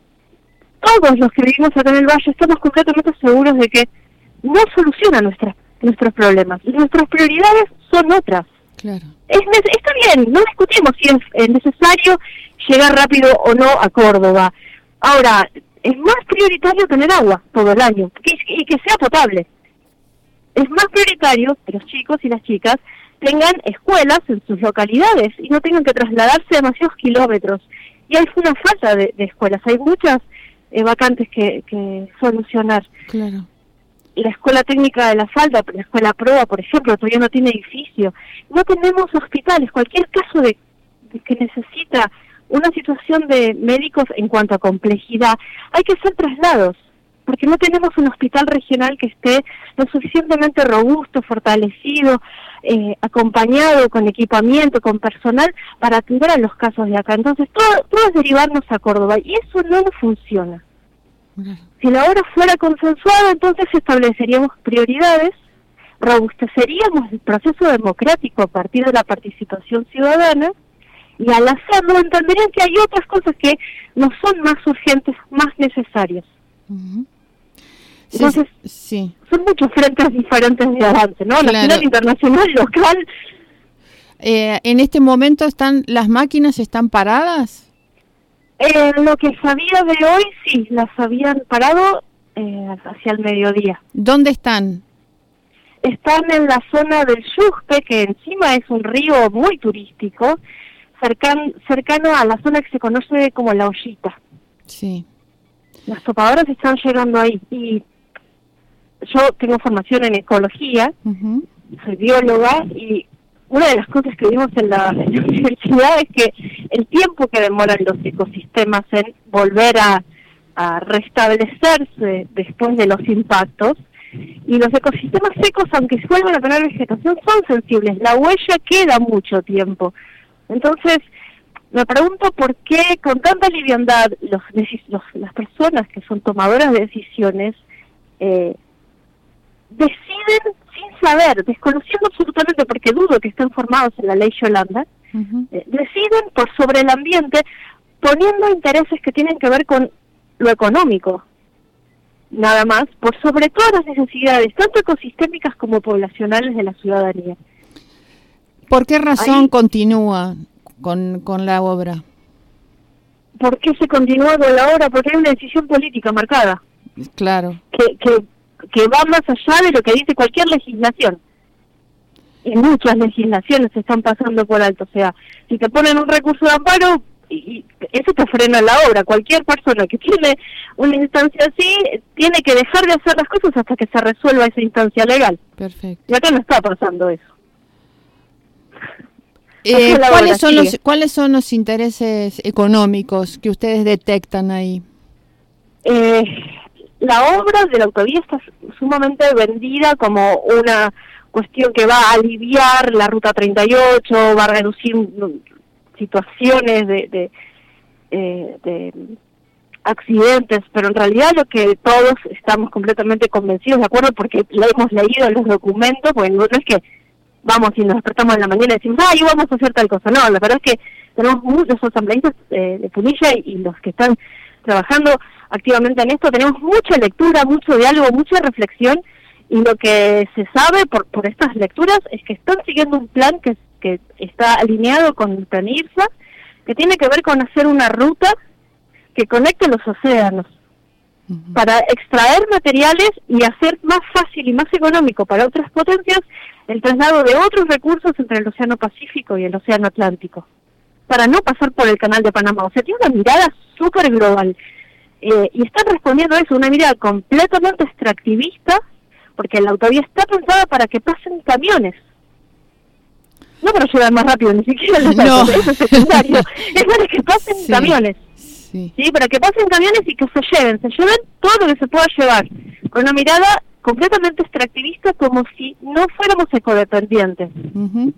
todos los que vivimos acá en el Valle estamos completamente seguros de que no soluciona nuestra, nuestros problemas. Nuestras prioridades son otras. Claro. Es, está bien, no discutimos si es, es necesario llegar rápido o no a Córdoba. Ahora, es más prioritario tener agua todo el año y, y que sea potable. Es más prioritario que los chicos y las chicas tengan escuelas en sus localidades y no tengan que trasladarse demasiados kilómetros. Y hay una falta de, de escuelas, hay muchas eh, vacantes que, que solucionar. Claro. La escuela técnica de la Falda, la escuela Proa, por ejemplo, todavía no tiene edificio. No tenemos hospitales. Cualquier caso de, de que necesita una situación de médicos en cuanto a complejidad, hay que hacer traslados, porque no tenemos un hospital regional que esté lo suficientemente robusto, fortalecido, eh, acompañado con equipamiento, con personal, para atender a los casos de acá. Entonces, todo, todo es derivarnos a Córdoba, y eso no nos funciona. Si la obra fuera consensuada, entonces estableceríamos prioridades, robusteceríamos el proceso democrático a partir de la participación ciudadana, y al hacerlo entenderían que hay otras cosas que no son más urgentes, más necesarias. Uh-huh. Sí, Entonces, sí. son muchos frentes diferentes de avance, ¿no? Claro. Nacional, internacional, local. Eh, ¿En este momento están las máquinas están paradas? Eh, lo que sabía de hoy, sí, las habían parado eh, hacia el mediodía. ¿Dónde están? Están en la zona del Yuspe, que encima es un río muy turístico, cercan, cercano a la zona que se conoce como La Ollita. Sí. Las topadoras están llegando ahí. Y yo tengo formación en ecología, uh-huh. soy bióloga, y una de las cosas que vimos en la, en la universidad es que el tiempo que demoran los ecosistemas en volver a, a restablecerse después de los impactos, y los ecosistemas secos, aunque vuelvan a tener vegetación, son sensibles, la huella queda mucho tiempo. Entonces, me pregunto por qué con tanta liviandad los, los, las personas que son tomadoras de decisiones eh, deciden sin saber, desconociendo absolutamente, porque dudo que estén formados en la ley Yolanda, uh-huh. eh, deciden por sobre el ambiente, poniendo intereses que tienen que ver con lo económico, nada más, por sobre todas las necesidades, tanto ecosistémicas como poblacionales de la ciudadanía. ¿Por qué razón Ahí, continúa con, con la obra? ¿Por qué se continúa con la obra? Porque hay una decisión política marcada. Claro. Que, que que va más allá de lo que dice cualquier legislación. Y muchas legislaciones se están pasando por alto. O sea, si te ponen un recurso de amparo, y, y eso te frena la obra. Cualquier persona que tiene una instancia así, tiene que dejar de hacer las cosas hasta que se resuelva esa instancia legal. Perfecto. Y acá no está pasando eso. Eh, ¿cuáles son los, ¿Cuáles son los intereses económicos que ustedes detectan ahí? Eh... La obra de la autovía está sumamente vendida como una cuestión que va a aliviar la ruta treinta y ocho, va a reducir situaciones de, de, eh, de accidentes, pero en realidad lo que todos estamos completamente convencidos de acuerdo, porque lo hemos leído en los documentos, pues no es que vamos y nos despertamos en la mañana y decimos, ah, y vamos a hacer tal cosa. No, la verdad es que tenemos muchos asambleístas eh, de Punilla y, y los que están trabajando activamente en esto, tenemos mucha lectura, mucho diálogo, mucha reflexión, y lo que se sabe por, por estas lecturas es que están siguiendo un plan que, que está alineado con el plan IRSA, que tiene que ver con hacer una ruta que conecte los océanos, uh-huh, para extraer materiales y hacer más fácil y más económico para otras potencias el traslado de otros recursos entre el Océano Pacífico y el Océano Atlántico, para no pasar por el Canal de Panamá. O sea, tiene una mirada súper global, eh, y están respondiendo a eso, una mirada completamente extractivista, porque la autovía está pensada para que pasen camiones, no para llegar más rápido, ni siquiera los no. autos, eso es secundario, es para que pasen sí. camiones, sí. sí, para que pasen camiones y que se lleven, se lleven todo lo que se pueda llevar, con una mirada completamente extractivista, como si no fuéramos ecodependientes. Uh-huh.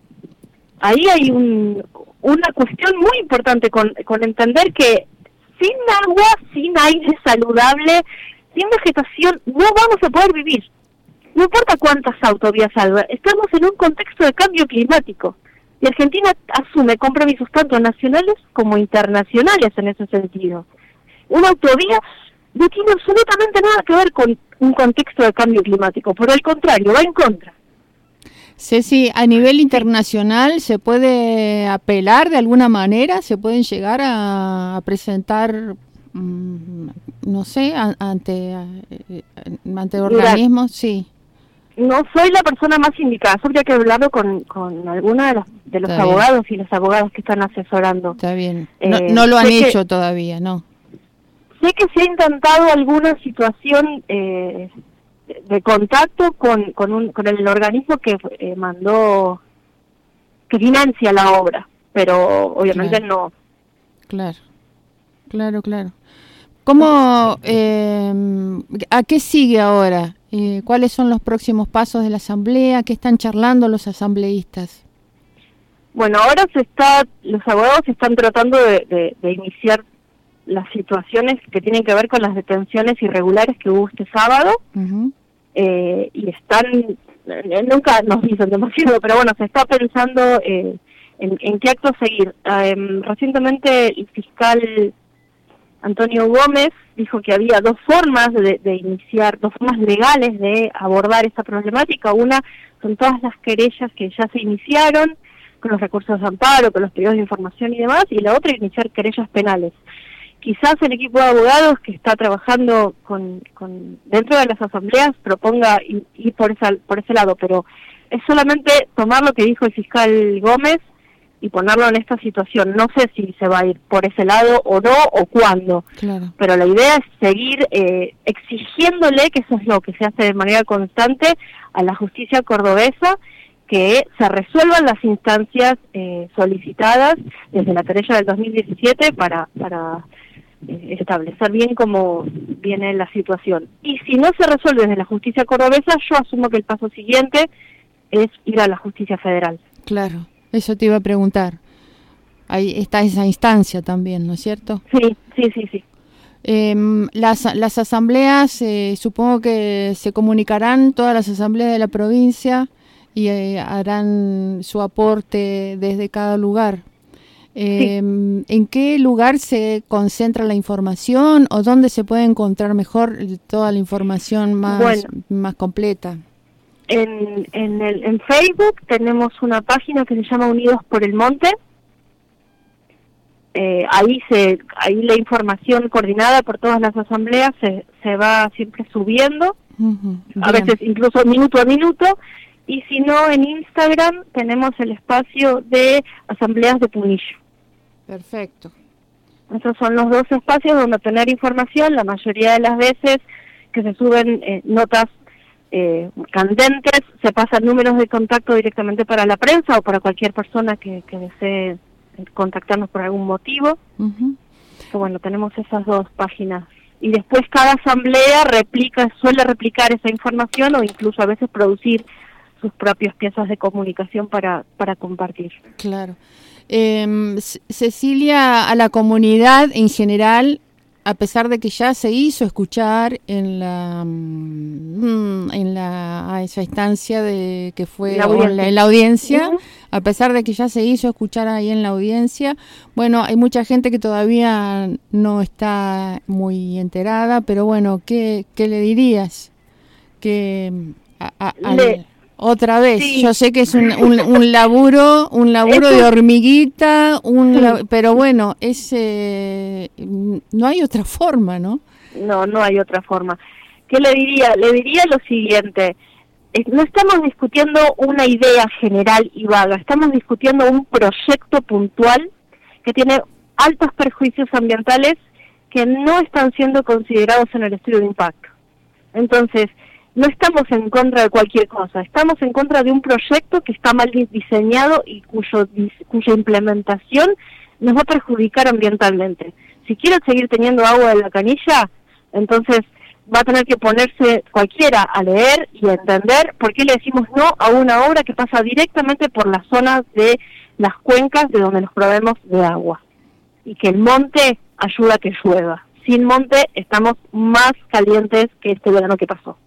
Ahí hay un, una cuestión muy importante con, con entender que sin agua, sin aire saludable, sin vegetación, no vamos a poder vivir. No importa cuántas autovías salga, estamos en un contexto de cambio climático. Y Argentina asume compromisos tanto nacionales como internacionales en ese sentido. Una autovía no tiene absolutamente nada que ver con un contexto de cambio climático, por el contrario, va en contra. Ceci, a nivel internacional, ¿se puede apelar de alguna manera? ¿Se pueden llegar a, a presentar, mmm, no sé, a, ante, a, ante organismos? Sí. No soy la persona más indicada, habría que hablarlo con, con alguna de los, de los abogados y las abogadas que están asesorando. Está bien. No, eh, no lo han hecho que, todavía, ¿no? Sé que se ha intentado alguna situación eh, de, de contacto con, con, un, con el organismo que eh, mandó, que financia la obra, pero obviamente claro. no. Claro, claro, claro. ¿Cómo, eh, a qué sigue ahora? Eh, ¿Cuáles son los próximos pasos de la asamblea? ¿Qué están charlando los asambleístas? Bueno, ahora se está, los abogados están tratando de, de, de iniciar las situaciones que tienen que ver con las detenciones irregulares que hubo este sábado, uh-huh. eh, y están, eh, nunca nos dicen demasiado, pero bueno, se está pensando eh, en, en qué acto seguir. Eh, recientemente el fiscal Antonio Gómez dijo que había dos formas de, de iniciar, dos formas legales de abordar esta problemática. Una son todas las querellas que ya se iniciaron con los recursos de amparo, con los pedidos de información y demás, y la otra iniciar querellas penales. Quizás el equipo de abogados que está trabajando con, con dentro de las asambleas proponga ir, ir por esa, por ese lado, pero es solamente tomar lo que dijo el fiscal Gómez y ponerlo en esta situación. No sé si se va a ir por ese lado o no, o cuándo, claro. Pero la idea es seguir eh, exigiéndole, que eso es lo que se hace de manera constante, a la justicia cordobesa, que se resuelvan las instancias eh, solicitadas desde la querella del dos mil diecisiete para, para eh, establecer bien cómo viene la situación. Y si no se resuelve desde la justicia cordobesa, yo asumo que el paso siguiente es ir a la justicia federal. Claro. Eso te iba a preguntar. Ahí está esa instancia también, ¿no es cierto? Sí, sí, sí, sí. Eh, las, las asambleas, eh, supongo que se comunicarán todas las asambleas de la provincia y eh, harán su aporte desde cada lugar. Eh, sí. ¿En qué lugar se concentra la información o dónde se puede encontrar mejor toda la información más, bueno. más completa? En, en, el, en Facebook tenemos una página que se llama Unidos por el Monte. Eh, ahí se ahí la información coordinada por todas las asambleas se, se va siempre subiendo, uh-huh, a veces incluso minuto a minuto. Y si no, en Instagram tenemos el espacio de asambleas de Punilla. Perfecto. Esos son los dos espacios donde tener información. La mayoría de las veces que se suben eh, notas Eh, candentes, se pasan números de contacto directamente para la prensa o para cualquier persona que, que desee contactarnos por algún motivo. Uh-huh. Que bueno, tenemos esas dos páginas. Y después cada asamblea replica, suele replicar esa información o incluso a veces producir sus propias piezas de comunicación para, para compartir. Claro. Eh, Cecilia, a la comunidad en general, a pesar de que ya se hizo escuchar en la en la a esa instancia de que fue la audiencia, la, en la audiencia uh-huh. A pesar de que ya se hizo escuchar ahí en la audiencia, bueno, hay mucha gente que todavía no está muy enterada, pero bueno, ¿qué, qué le dirías? Que a, a, al, le, otra vez, sí. Yo sé que es un, un, un laburo, un laburo de hormiguita, un sí. lab, pero bueno, es eh, no hay otra forma, ¿no? No, no hay otra forma. ¿Qué le diría? Le diría lo siguiente. No estamos discutiendo una idea general y vaga, estamos discutiendo un proyecto puntual que tiene altos perjuicios ambientales que no están siendo considerados en el estudio de impacto. Entonces, no estamos en contra de cualquier cosa, estamos en contra de un proyecto que está mal diseñado y cuyo, cuya implementación nos va a perjudicar ambientalmente. Si quiere seguir teniendo agua de la canilla, entonces va a tener que ponerse cualquiera a leer y a entender por qué le decimos no a una obra que pasa directamente por las zonas de las cuencas de donde nos proveemos de agua. Y que el monte ayuda a que llueva. Sin monte estamos más calientes que este verano que pasó.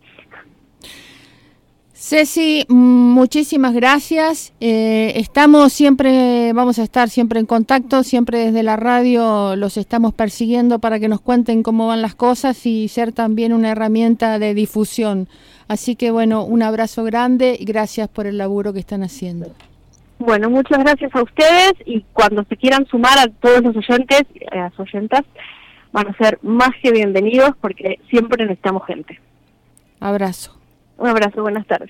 Ceci, muchísimas gracias. Eh, estamos siempre, vamos a estar siempre en contacto, siempre desde la radio los estamos persiguiendo para que nos cuenten cómo van las cosas y ser también una herramienta de difusión. Así que bueno, un abrazo grande y gracias por el laburo que están haciendo. Bueno, muchas gracias a ustedes y cuando se quieran sumar a todos los oyentes, a las oyentas, van a ser más que bienvenidos porque siempre necesitamos gente. Abrazo. Un abrazo, buenas tardes.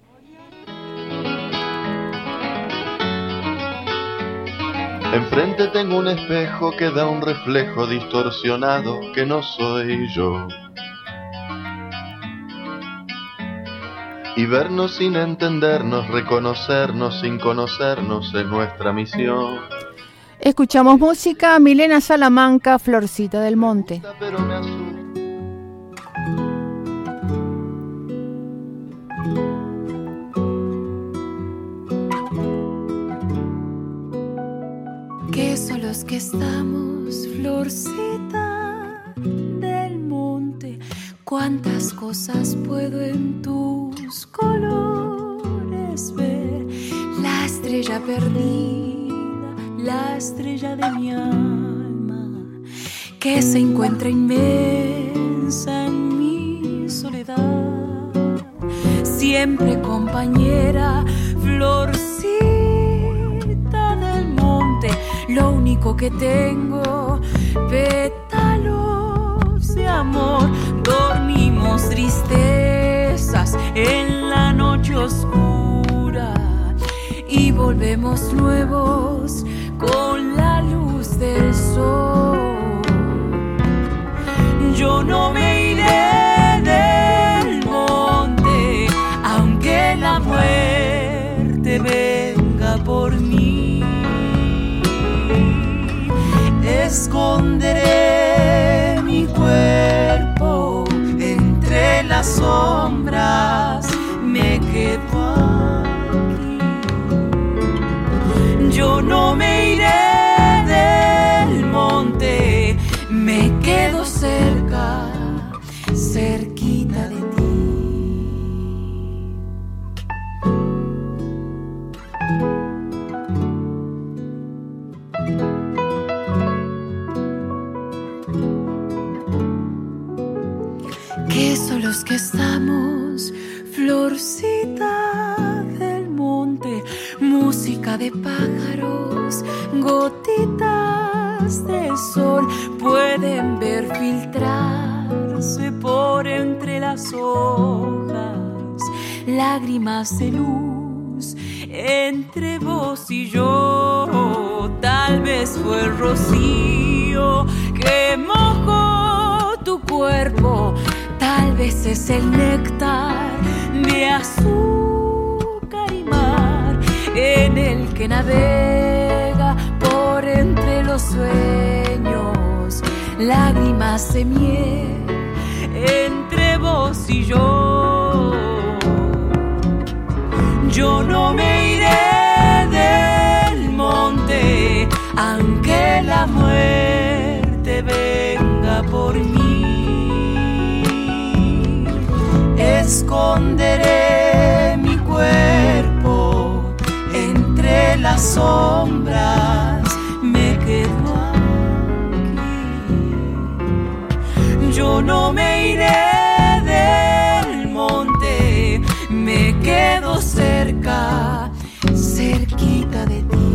Enfrente tengo un espejo que da un reflejo distorsionado que no soy yo. Y vernos sin entendernos, reconocernos sin conocernos es nuestra misión. Escuchamos música, Milena Salamanca, Florcita del Monte. Pero me asusta. Que solos que estamos, florcita del monte, cuántas cosas puedo en tus colores ver. La estrella perdida, la estrella de mi alma, que se encuentra inmensa en mi soledad, siempre compañera, florcita del monte. Lo único que tengo, pétalos de amor. Dormimos tristezas en la noche oscura y volvemos nuevos con la luz del sol. Yo no me iré del monte, aunque la muerte venga por mí. Esconderé mi cuerpo entre las sombras, me quedo aquí. Yo no me iré del monte, me quedo cerca, cerquita de ti. Que solos que estamos, florcita del monte, música de pájaros, gotitas de sol, pueden ver filtrarse por entre las hojas, lágrimas de luz entre vos y yo. Tal vez fue el rocío que mojó tu cuerpo, tal vez es el néctar de azúcar y mar en el que navega por entre los sueños, lágrimas de miel entre vos y yo. Yo no me iré del monte, aunque la muerte venga por esconderé mi cuerpo entre las sombras, me quedo aquí. Yo no me iré del monte, me quedo cerca, cerquita de ti.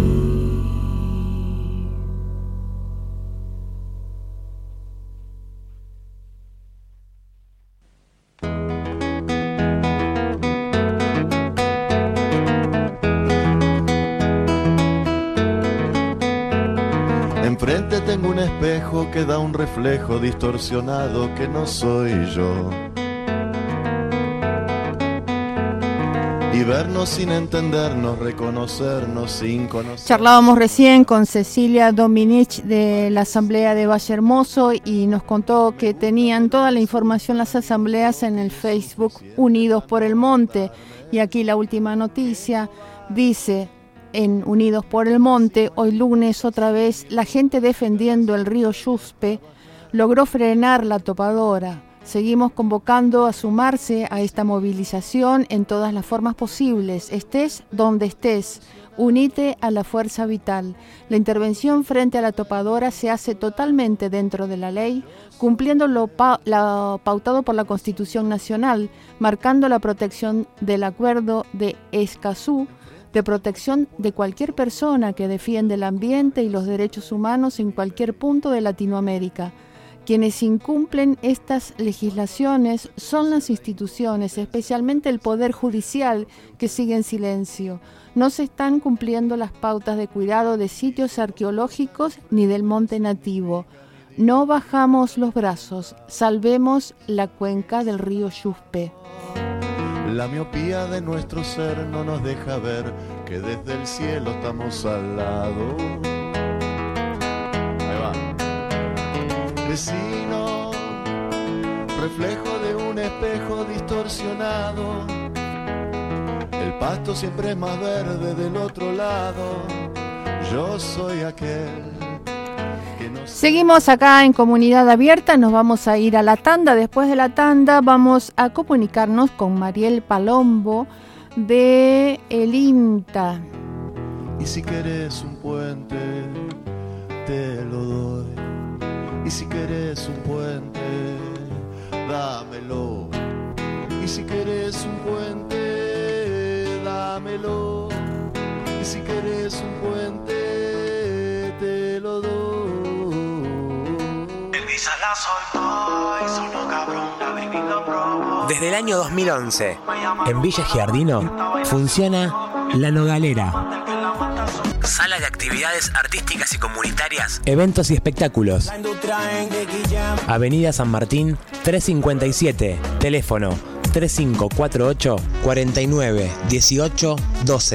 Enfrente tengo un espejo que da un reflejo distorsionado que no soy yo. Y vernos sin entendernos, reconocernos sin conocer. Charlábamos recién con Cecilia Dominich de la Asamblea de Valle Hermoso y nos contó que tenían toda la información las asambleas en el Facebook Unidos por el Monte. Y aquí la última noticia dice: en Unidos por el Monte, hoy lunes otra vez, la gente defendiendo el río Yuspe logró frenar la topadora. Seguimos convocando a sumarse a esta movilización en todas las formas posibles. Estés donde estés, unite a la fuerza vital. La intervención frente a la topadora se hace totalmente dentro de la ley, cumpliendo lo, pa- lo pautado por la Constitución Nacional, marcando la protección del Acuerdo de Escazú, de protección de cualquier persona que defiende el ambiente y los derechos humanos en cualquier punto de Latinoamérica. Quienes incumplen estas legislaciones son las instituciones, especialmente el Poder Judicial, que sigue en silencio. No se están cumpliendo las pautas de cuidado de sitios arqueológicos ni del monte nativo. No bajamos los brazos, salvemos la cuenca del río Yuspe. La miopía de nuestro ser no nos deja ver que desde el cielo estamos al lado. Ahí va. Vecino, reflejo de un espejo distorsionado. El pasto siempre es más verde del otro lado. Yo soy aquel. Seguimos acá en Comunidad Abierta, nos vamos a ir a la tanda. Después de la tanda vamos a comunicarnos con Mariel Palombo de El INTA. Y si querés un puente, te lo doy. Y si querés un puente, dámelo. Y si querés un puente, dámelo. Y si querés un puente, te lo doy. Desde el año dos mil once, en Villa Giardino, funciona La Nogalera. Sala de actividades artísticas y comunitarias, eventos y espectáculos. Avenida San Martín trescientos cincuenta y siete, teléfono tres cinco cuatro ocho, cuatro nueve, uno ocho, uno dos.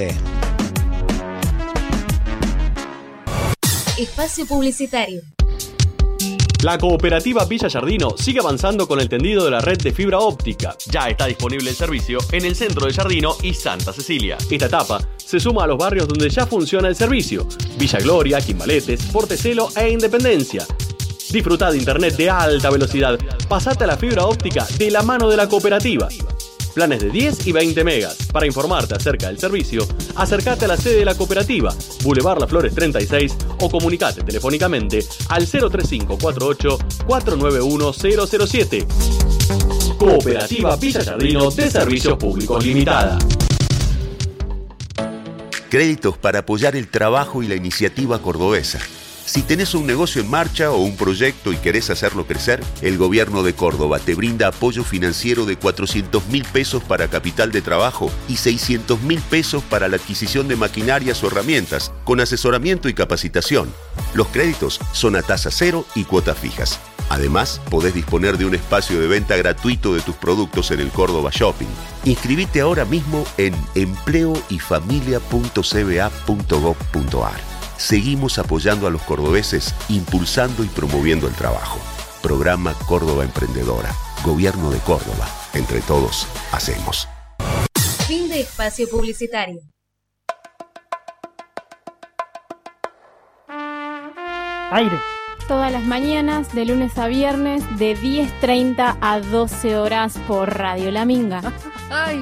Espacio publicitario. La cooperativa Villa Giardino sigue avanzando con el tendido de la red de fibra óptica. Ya está disponible el servicio en el centro de Giardino y Santa Cecilia. Esta etapa se suma a los barrios donde ya funciona el servicio: Villa Gloria, Quimbaletes, Portecelo e Independencia. Disfruta de internet de alta velocidad. Pasate a la fibra óptica de la mano de la cooperativa. Planes de diez y veinte megas. Para informarte acerca del servicio, acércate a la sede de la cooperativa, Boulevard Las Flores treinta y seis, o comunicate telefónicamente al cero tres cinco cuatro ocho, cuatro nueve uno, cero cero siete. Cooperativa Villa Giardino de Servicios Públicos Limitada. Créditos para apoyar el trabajo y la iniciativa cordobesa. Si tenés un negocio en marcha o un proyecto y querés hacerlo crecer, el Gobierno de Córdoba te brinda apoyo financiero de cuatrocientos mil pesos para capital de trabajo y seiscientos mil pesos para la adquisición de maquinarias o herramientas, con asesoramiento y capacitación. Los créditos son a tasa cero y cuotas fijas. Además, podés disponer de un espacio de venta gratuito de tus productos en el Córdoba Shopping. Inscribite ahora mismo en empleo y familia punto c b a punto gov punto a r. Seguimos apoyando a los cordobeses, impulsando y promoviendo el trabajo. Programa Córdoba Emprendedora. Gobierno de Córdoba. Entre todos, hacemos. Fin de espacio publicitario. Aire. todas las mañanas, de lunes a viernes, de diez treinta a doce horas por Radio La Minga. Ay.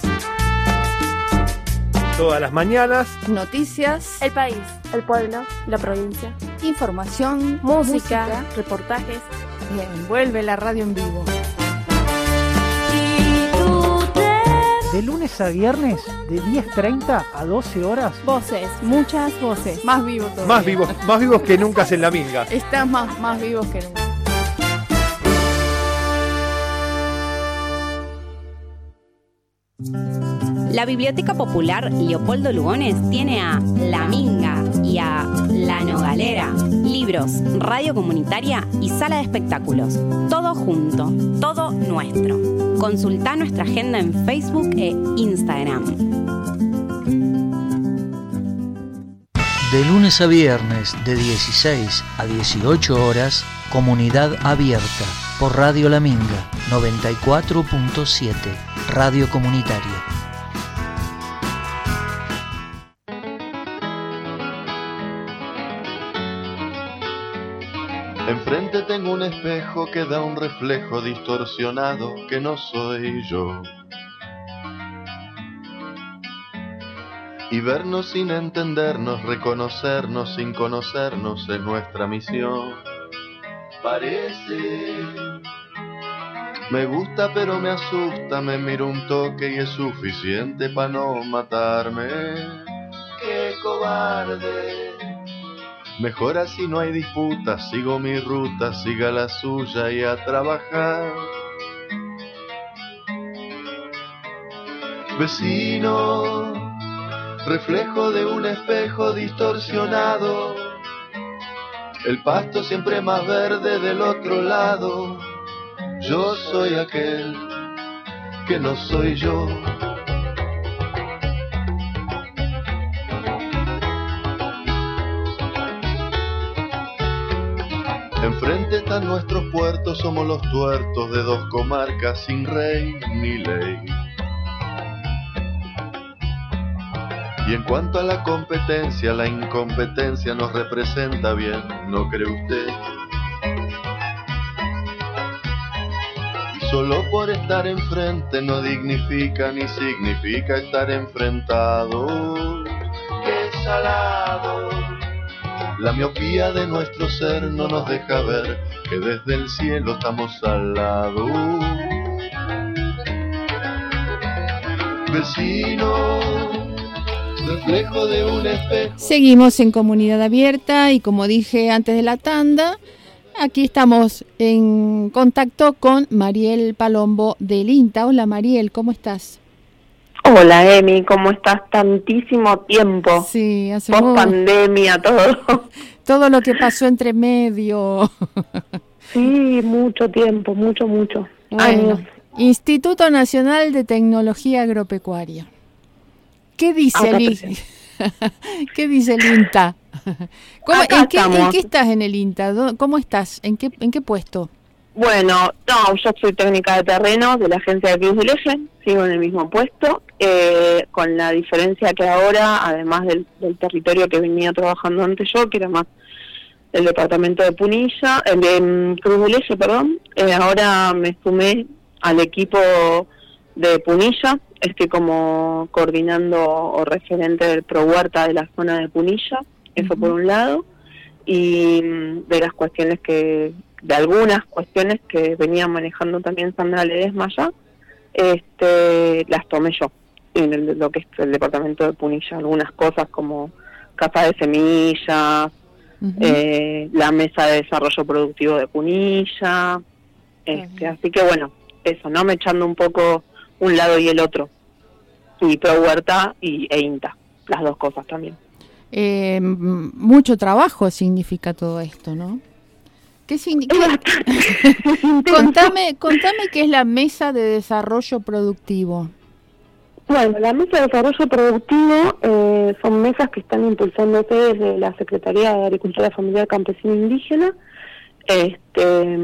Todas las mañanas. Noticias. El país, el pueblo, la provincia. Información. Música, música. Reportajes. Bien, vuelve la radio en vivo. De lunes a viernes, de diez treinta a doce horas. Voces, muchas voces. Más vivo todavía. Más vivos, más vivos que nunca en La Minga. Estás más, más vivos que nunca. La Biblioteca Popular Leopoldo Lugones tiene a La Minga y a La Nogalera, libros, radio comunitaria y sala de espectáculos. Todo junto, todo nuestro. Consultá nuestra agenda en Facebook e Instagram. De lunes a viernes, de dieciséis a dieciocho horas, Comunidad Abierta, por Radio La Minga, noventa y cuatro punto siete, Radio Comunitaria. Enfrente tengo un espejo que da un reflejo distorsionado que no soy yo. Y vernos sin entendernos, reconocernos sin conocernos es nuestra misión. Parece, me gusta pero me asusta, me miro un toque y es suficiente para no matarme. ¡Qué cobarde! Mejor así no hay disputa, sigo mi ruta, siga la suya y a trabajar. Vecino, reflejo de un espejo distorsionado, el pasto siempre más verde del otro lado. Yo soy aquel que no soy yo. Enfrente están nuestros puertos, somos los tuertos de dos comarcas sin rey ni ley. Y en cuanto a la competencia, la incompetencia nos representa bien, ¿no cree usted? Y solo por estar enfrente no dignifica ni significa estar enfrentado. ¡Qué salado! La miopía de nuestro ser no nos deja ver que desde el cielo estamos al lado. Vecino, reflejo de un espejo. Seguimos en Comunidad Abierta y como dije antes de la tanda, aquí estamos en contacto con Mariel Palombo del INTA. Hola Mariel, ¿cómo estás? Hola Emi, ¿cómo estás? Tantísimo tiempo. Sí, hace post pandemia, todo. Todo lo que pasó entre medio. Sí, mucho tiempo, mucho, mucho. Bueno, años. Instituto Nacional de Tecnología Agropecuaria. ¿Qué dice el I- ¿Qué dice el INTA? ¿Cómo, ¿en, qué, ¿En qué estás en el INTA? ¿Cómo estás? ¿En qué, en qué puesto? Bueno, no, yo soy técnica de terreno de la agencia de Cruz del Eje, sigo en el mismo puesto, eh, con la diferencia que ahora, además del, del territorio que venía trabajando antes yo, que era más el departamento de Punilla, el de um, Cruz del Eje, perdón, eh, ahora me sumé al equipo de Punilla, estoy como coordinando o referente del Pro Huerta de la zona de Punilla, eso uh-huh. por un lado, y de las cuestiones que... de algunas cuestiones que venía manejando también Sandra Ledesma ya, este, las tomé yo en el, lo que es el departamento de Punilla, algunas cosas como casa de semillas, uh-huh. eh, la mesa de desarrollo productivo de Punilla, este, uh-huh. así que bueno, eso, ¿no? Me echando un poco un lado y el otro, y Pro Huerta y, e INTA, las dos cosas también. Eh, mucho trabajo significa todo esto, ¿no? ¿Qué significa? contame, contame qué es la Mesa de Desarrollo Productivo. Bueno, la Mesa de Desarrollo Productivo eh, son mesas que están impulsándose desde la Secretaría de Agricultura Familiar Campesina e Indígena, este,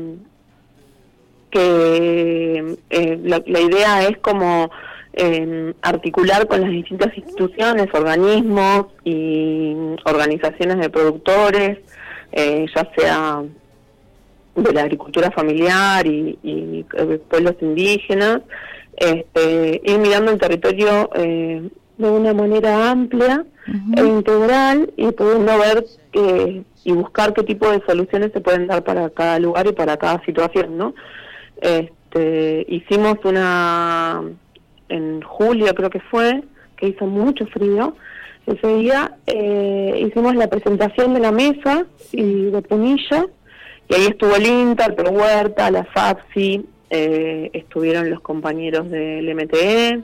que eh, la, la idea es como eh, articular con las distintas instituciones, organismos y organizaciones de productores, eh, ya sea de la agricultura familiar y, y eh, pueblos indígenas, este, ir mirando el territorio eh, de una manera amplia uh-huh. e integral y pudiendo ver eh, y buscar qué tipo de soluciones se pueden dar para cada lugar y para cada situación, ¿no? Este, hicimos una en julio creo que fue, que hizo mucho frío. Ese día eh, hicimos la presentación de la mesa y de Punilla, y ahí estuvo el INTA, el Prohuerta, la FAPSI, eh, estuvieron los compañeros del M T E,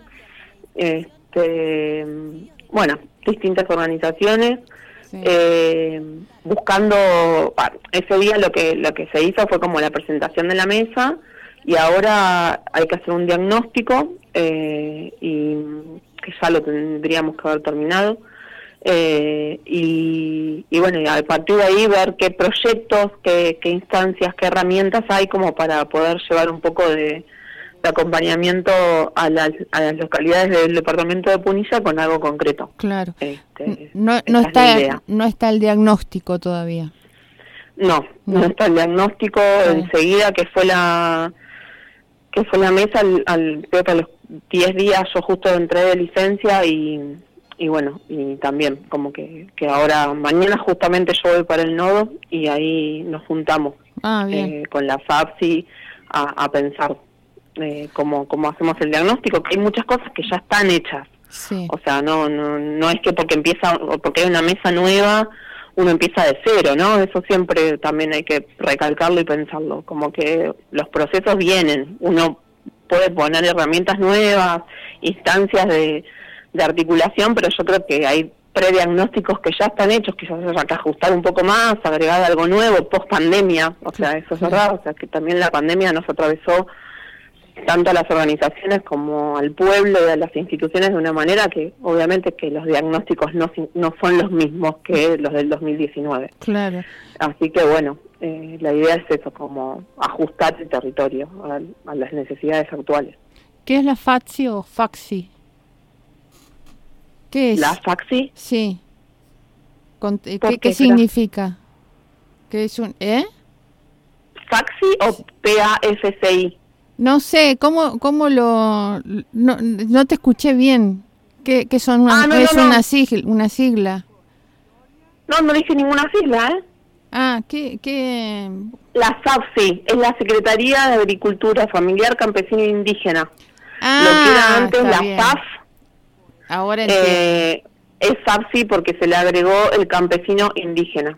este, bueno, distintas organizaciones, sí. eh, buscando, ah, ese día lo que lo que se hizo fue como la presentación de la mesa, y ahora hay que hacer un diagnóstico, eh, y que ya lo tendríamos que haber terminado, eh, y, y bueno, y a partir de ahí ver qué proyectos, qué, qué instancias, qué herramientas hay como para poder llevar un poco de, de acompañamiento a las, a las localidades del departamento de Punilla con algo concreto. Claro. Este, no, no, está, no está el diagnóstico todavía. No, no, no está el diagnóstico. Sí. Enseguida que fue la que fue la mesa, al, al creo que a los diez días yo justo entré de licencia y, y bueno, y también como que, que ahora, mañana justamente yo voy para el nodo y ahí nos juntamos ah, bien. Eh, con la FAPSI a, a pensar eh, cómo, cómo hacemos el diagnóstico, que hay muchas cosas que ya están hechas. Sí. O sea, no, no, no es que porque empieza, o porque hay una mesa nueva, uno empieza de cero, ¿no? Eso siempre también hay que recalcarlo y pensarlo, como que los procesos vienen, uno puede poner herramientas nuevas, instancias de, de articulación, pero yo creo que hay prediagnósticos que ya están hechos, quizás haya que ajustar un poco más, agregar algo nuevo, post pandemia, o sea, eso es verdad, o sea, que también la pandemia nos atravesó tanto a las organizaciones como al pueblo y a las instituciones de una manera que obviamente que los diagnósticos no no son los mismos que los del dos mil diecinueve. Claro. Así que bueno, eh, la idea es eso, como ajustar el territorio a, a las necesidades actuales. ¿Qué es la FAPSI o FAXI? ¿Qué es? ¿La FAXI? Sí. Con, ¿Qué, qué, qué significa? ¿Qué es un ¿eh? ¿FAXI o P A F C I? No sé, ¿cómo cómo lo...? No, no te escuché bien. ¿Qué, qué son? Una, ah, no, ¿Es no, no. una, sigla, una sigla? No, no dije ninguna sigla, ¿eh? Ah, ¿qué...? qué... La FAPSI, es la Secretaría de Agricultura Familiar, Campesina e Indígena. Ah, lo que era antes la bien. P A F, ahora eh, es FAPSI porque se le agregó el campesino indígena.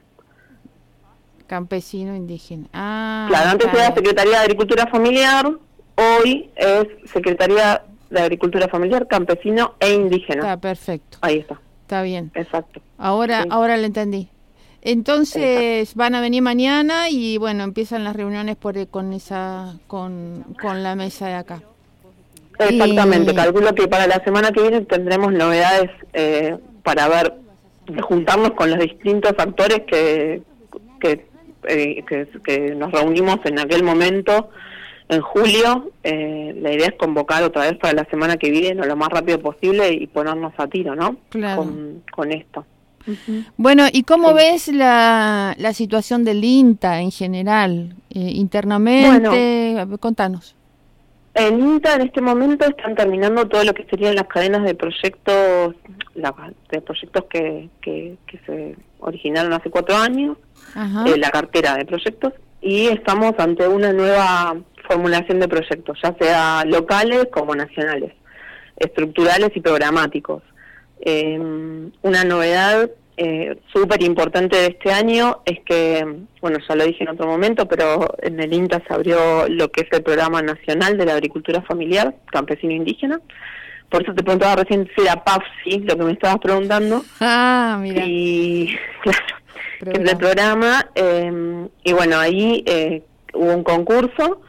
Campesino indígena. Ah, claro, antes claro. era Secretaría de Agricultura Familiar, hoy es Secretaría de Agricultura Familiar, Campesino e Indígena. Está perfecto. Ahí está. Está bien. Exacto. Ahora, sí. ahora lo entendí. Entonces Exacto. van a venir mañana y bueno, empiezan las reuniones por con esa con, con la mesa de acá. Exactamente, y... calculo que para la semana que viene tendremos novedades eh, para ver, juntarnos con los distintos actores que que, eh, que que nos reunimos en aquel momento en julio. Eh, la idea es convocar otra vez para la semana que viene, o lo más rápido posible, y ponernos a tiro, ¿no? Claro. Con, con esto. Uh-huh. Bueno, ¿y cómo sí. ves la, la situación del INTA en general, eh, internamente? Bueno, contanos. El INTA en este momento están terminando todo lo que serían las cadenas de proyectos, la, de proyectos que, que, que se originaron hace cuatro años, eh, la cartera de proyectos, y estamos ante una nueva formulación de proyectos, ya sea locales como nacionales, estructurales y programáticos. Eh, una novedad eh, súper importante de este año es que, bueno, ya lo dije en otro momento, pero en el INTA se abrió lo que es el Programa Nacional de la Agricultura Familiar, Campesino Indígena. Por eso te preguntaba recién si era P A F S I, lo que me estabas preguntando. Ah, mira. Y, claro, que es el programa. Eh, y bueno, ahí eh, hubo un concurso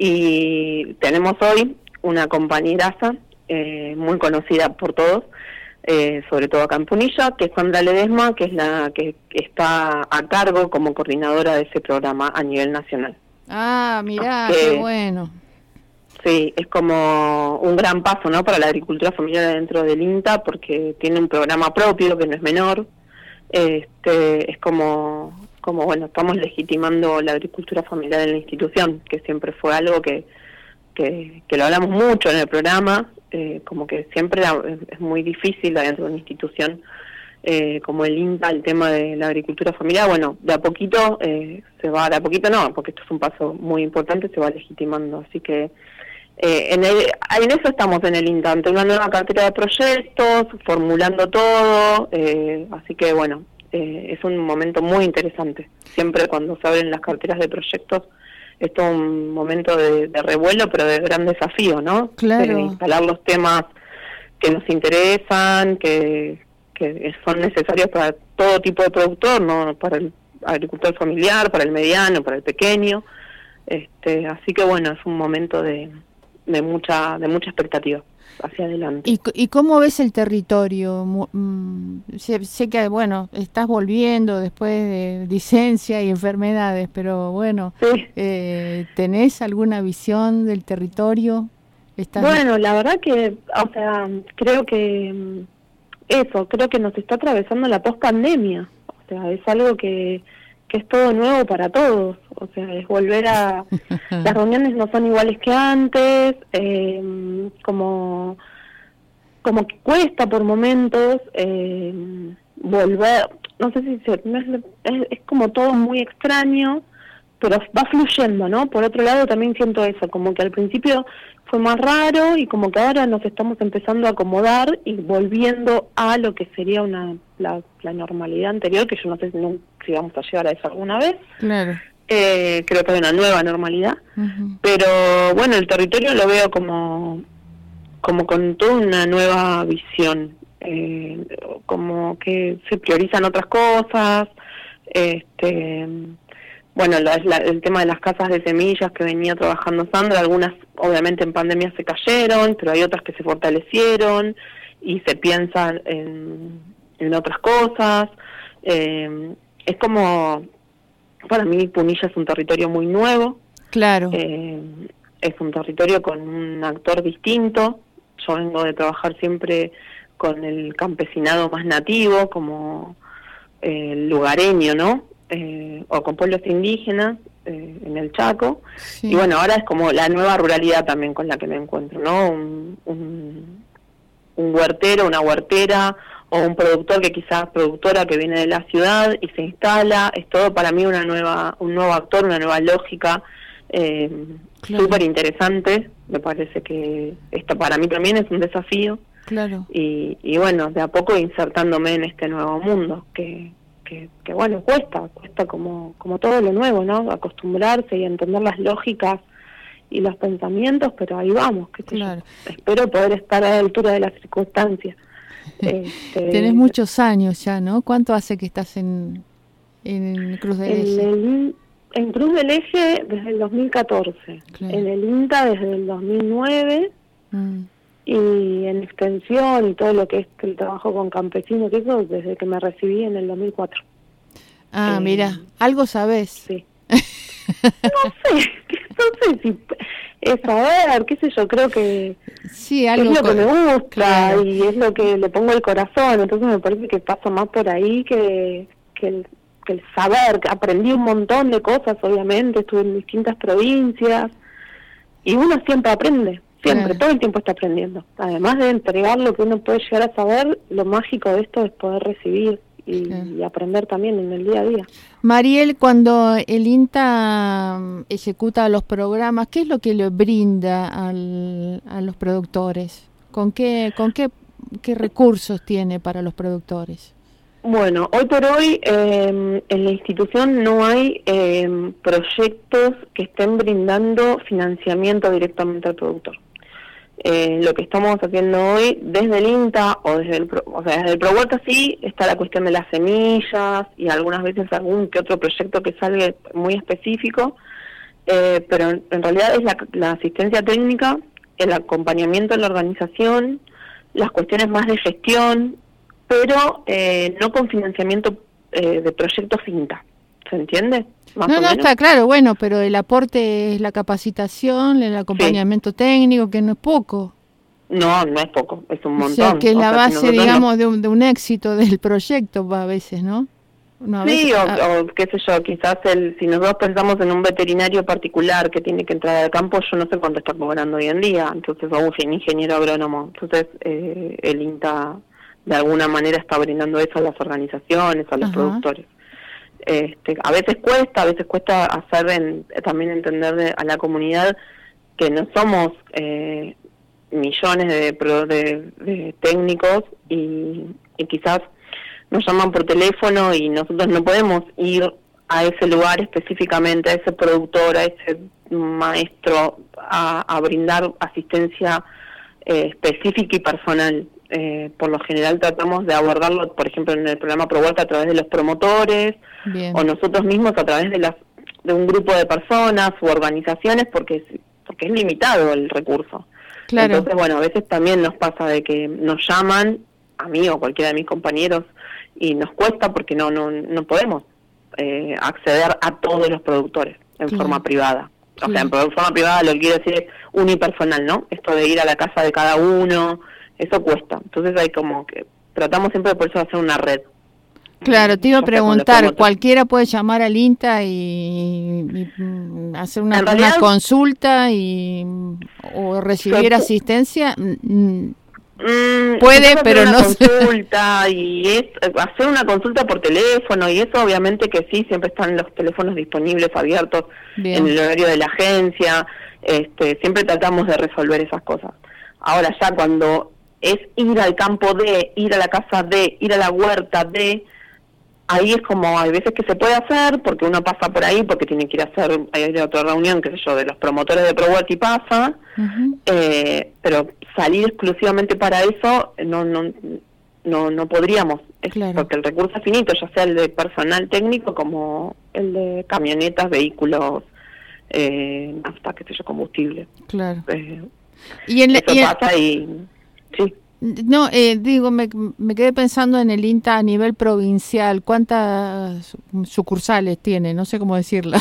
y tenemos hoy una compañeraza eh, muy conocida por todos, Eh, sobre todo acá en Punilla, que es Sandra Ledesma, que es la que está a cargo como coordinadora de ese programa a nivel nacional. Ah, mirá, que, qué bueno. Sí, es como un gran paso, ¿no?, para la agricultura familiar dentro del INTA, porque tiene un programa propio que no es menor. Este, es como como bueno, estamos legitimando la agricultura familiar en la institución, que siempre fue algo que, que, que lo hablamos mucho en el programa, eh, como que siempre era, es muy difícil dentro de una institución eh, como el INTA, el tema de la agricultura familiar. Bueno, de a poquito eh, se va, de a poquito no, porque esto es un paso muy importante, se va legitimando, así que eh, en, el, en eso estamos en el INTA, ante una nueva cartera de proyectos, formulando todo, eh, así que bueno, eh, es un momento muy interesante. Siempre cuando se abren las carteras de proyectos es todo un momento de, de revuelo, pero de gran desafío, ¿no? Claro. De instalar los temas que nos interesan, que, que son necesarios para todo tipo de productor, ¿no? Para el agricultor familiar, para el mediano, para el pequeño. Este, así que bueno, es un momento de, de mucha de mucha expectativa hacia adelante. ¿Y, y cómo ves el territorio? Mm, sé, sé que, bueno, estás volviendo después de licencia y enfermedades, pero bueno, sí. eh, ¿tenés alguna visión del territorio? ¿Estás... Bueno, la verdad que, o sea, creo que eso, creo que nos está atravesando la pospandemia. O sea, es algo que, que es todo nuevo para todos. O sea, es volver a... Las reuniones no son iguales que antes, eh, como, como que cuesta por momentos eh, volver... No sé si se, es, es como todo muy extraño, pero va fluyendo, ¿no? Por otro lado también siento eso, como que al principio fue más raro y como que ahora nos estamos empezando a acomodar y volviendo a lo que sería una la, la normalidad anterior, que yo no sé si, no, si vamos a llegar a eso alguna vez. Claro. Eh, creo que hay una nueva normalidad, uh-huh. Pero bueno, el territorio lo veo como como con toda una nueva visión, eh, como que se priorizan otras cosas, este bueno, la, la, el tema de las casas de semillas que venía trabajando Sandra, algunas obviamente en pandemia se cayeron, pero hay otras que se fortalecieron y se piensan en, en otras cosas. Eh, es como, para mí Punilla es un territorio muy nuevo. Claro. Eh, es un territorio con un actor distinto. Yo vengo de trabajar siempre con el campesinado más nativo, como eh, el lugareño, ¿no? Eh, o con pueblos indígenas eh, en el Chaco, sí. Y bueno, ahora es como la nueva ruralidad también con la que me encuentro, ¿no? Un, un, un huertero, una huertera, o un productor que quizás productora que viene de la ciudad y se instala, es todo para mí una nueva un nuevo actor, una nueva lógica, eh, claro. Súper interesante, me parece que esto para mí también es un desafío, claro. y, y bueno, de a poco insertándome en este nuevo mundo, que Que, que bueno, cuesta, cuesta como, como todo lo nuevo, ¿no? Acostumbrarse y entender las lógicas y los pensamientos, pero ahí vamos, qué sé claro. yo. Espero poder estar a la altura de las circunstancias. este, Tenés muchos años ya, ¿no? ¿Cuánto hace que estás en, en Cruz del Eje? En, en Cruz del Eje desde el dos mil catorce, claro. En el INTA desde el dos mil nueve, mm. Y en extensión y todo lo que es el trabajo con campesinos, eso desde que me recibí en el dos mil cuatro. Ah, eh, mira, algo sabés. Sí. No sé, no sé si es saber, qué sé yo, creo que, sí, algo que es lo con... que me gusta, claro. Y es lo que le pongo el corazón, entonces me parece que pasa más por ahí que, que, el, que el saber. Aprendí un montón de cosas, obviamente, estuve en distintas provincias y uno siempre aprende. Siempre, claro. Todo el tiempo está aprendiendo. Además de entregar lo que uno puede llegar a saber, lo mágico de esto es poder recibir y, claro. Y aprender también en el día a día. Mariel, cuando el INTA ejecuta los programas, ¿qué es lo que le brinda al, a los productores? ¿Con qué, con qué, qué recursos tiene para los productores? Bueno, hoy por hoy eh, en la institución no hay eh, proyectos que estén brindando financiamiento directamente al productor. Eh, lo que estamos haciendo hoy desde el INTA o desde el Pro, o sea, desde el ProHuerta sí está la cuestión de las semillas y algunas veces algún que otro proyecto que salga muy específico, eh, pero en, en realidad es la, la asistencia técnica, el acompañamiento en la organización, las cuestiones más de gestión, pero eh, no con financiamiento eh, de proyectos INTA. ¿Se entiende? No, no, menos. Está claro, bueno, pero el aporte es la capacitación, el acompañamiento sí. técnico, que no es poco. No, no es poco, es un montón. O sea, que es la o sea, base, si digamos, no... de, un, de un éxito del proyecto a veces, ¿no? No, sí, veces, o, ah, o qué sé yo, quizás el, si nosotros pensamos en un veterinario particular que tiene que entrar al campo, yo no sé cuánto está cobrando hoy en día, entonces, o un ingeniero agrónomo, entonces eh, el INTA de alguna manera está brindando eso a las organizaciones, a los Ajá. productores. Este, a veces cuesta, a veces cuesta hacer en, también entender de, a la comunidad que no somos eh, millones de, pro- de, de técnicos y, y quizás nos llaman por teléfono y nosotros no podemos ir a ese lugar específicamente, a ese productor, a ese maestro, a, a brindar asistencia eh, específica y personal. Eh, por lo general tratamos de abordarlo, por ejemplo, en el programa ProHuerta a través de los promotores, bien. o nosotros mismos a través de las de un grupo de personas u organizaciones, porque es, porque es limitado el recurso. Claro. Entonces, bueno, a veces también nos pasa de que nos llaman, a mí o cualquiera de mis compañeros, y nos cuesta porque no no no podemos eh, acceder a todos los productores en Claro. forma privada. O Claro. sea, en forma privada lo que quiero decir es unipersonal, ¿no? Esto de ir a la casa de cada uno, eso cuesta. Entonces hay como que tratamos siempre por eso de hacer una red. Claro, te iba a Ya sea con los preguntar, promotores. cualquiera puede llamar al INTA y, y, mm, hacer una, En una realidad- consulta y o recibir Pero- asistencia. Mm, Mm, Puede, quizás hacer pero una no sé. consulta y es hacer una consulta por teléfono y eso obviamente que sí, siempre están los teléfonos disponibles, abiertos Bien. en el horario de la agencia, este, siempre tratamos de resolver esas cosas. Ahora ya cuando es ir al campo de, ir a la casa de, ir a la huerta de, ahí es como hay veces que se puede hacer porque uno pasa por ahí porque tiene que ir a hacer, hay otra reunión, qué sé yo, de los promotores de ProHuerta y pasa, Ujú. eh, pero salir exclusivamente para eso no no no no podríamos, es porque el recurso es finito, ya sea el de personal técnico como el de camionetas, vehículos, eh, nafta, qué sé yo, combustible. Claro. Eh, Y en, la- eso y en- pasa y sí. no, eh, digo, me, me quedé pensando en el INTA a nivel provincial. ¿Cuántas sucursales tiene? No sé cómo decirla.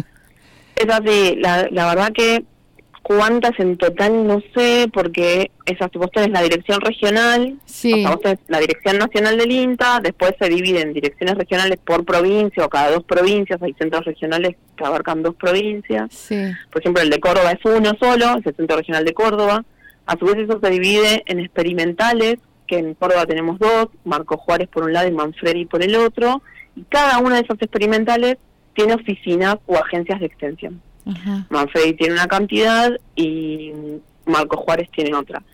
Es así, la, la verdad que cuántas en total no sé, porque esas vos tenés la dirección regional, sí. o sea, vos tenés la dirección nacional del INTA, después se dividen direcciones regionales por provincia o cada dos provincias, hay centros regionales que abarcan dos provincias, Sí. por ejemplo el de Córdoba es uno solo, es el Centro Regional de Córdoba, a su vez eso se divide en experimentales, que en Córdoba tenemos dos, Marco Juárez por un lado y Manfredi por el otro, y cada una de esas experimentales tiene oficinas o agencias de extensión. Ajá. Manfredi tiene una cantidad y Marco Juárez tiene otra.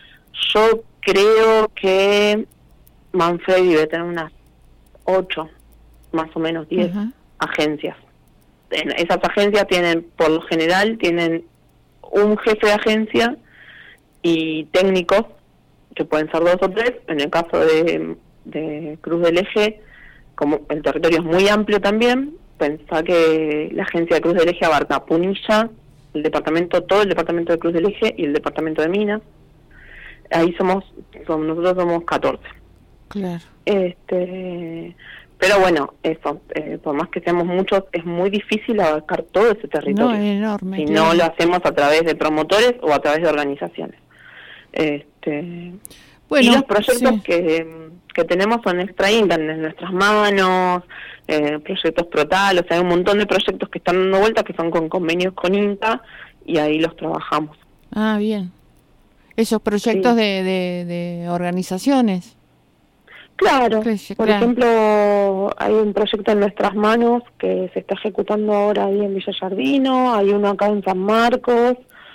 Yo creo que Manfredi debe tener unas ocho, más o menos diez Ajá. agencias. En esas agencias tienen, por lo general, tienen un jefe de agencia y técnicos, que pueden ser dos o tres. En el caso de, de Cruz del Eje, como el territorio es muy amplio también, pensá que la agencia de Cruz del Eje abarca Punilla, el departamento, todo el departamento de Cruz del Eje y el departamento de Minas. Ahí somos, somos nosotros somos catorce. Claro. Este, pero bueno, eso, eh, por más que seamos muchos, es muy difícil abarcar todo ese territorio. No, es enorme. si claro. no lo hacemos a través de promotores o a través de organizaciones. Este, Bueno, y los proyectos sí. que, que tenemos son extra INTA en nuestras manos, eh, proyectos Protal, o sea, hay un montón de proyectos que están dando vueltas que son con convenios con INTA y ahí los trabajamos. Ah, bien. Esos proyectos Sí. de, de, de organizaciones. Claro, Sí, por claro. ejemplo, hay un proyecto en nuestras manos que se está ejecutando ahora ahí en Villa Yardino, hay uno acá en San Marcos,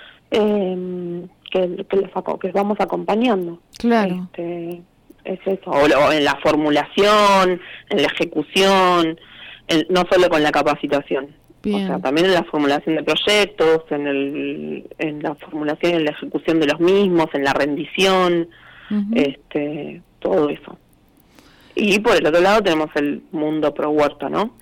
eh, que, que, los aco- que vamos acompañando. Claro. Este, es eso, o, lo- en la formulación, en la ejecución, en- no solo con la capacitación. Bien. O sea, también en la formulación de proyectos, en, el, en la formulación y en la ejecución de los mismos, en la rendición, Ujú. este, todo eso. Y por el otro lado tenemos el mundo pro huerta, ¿no?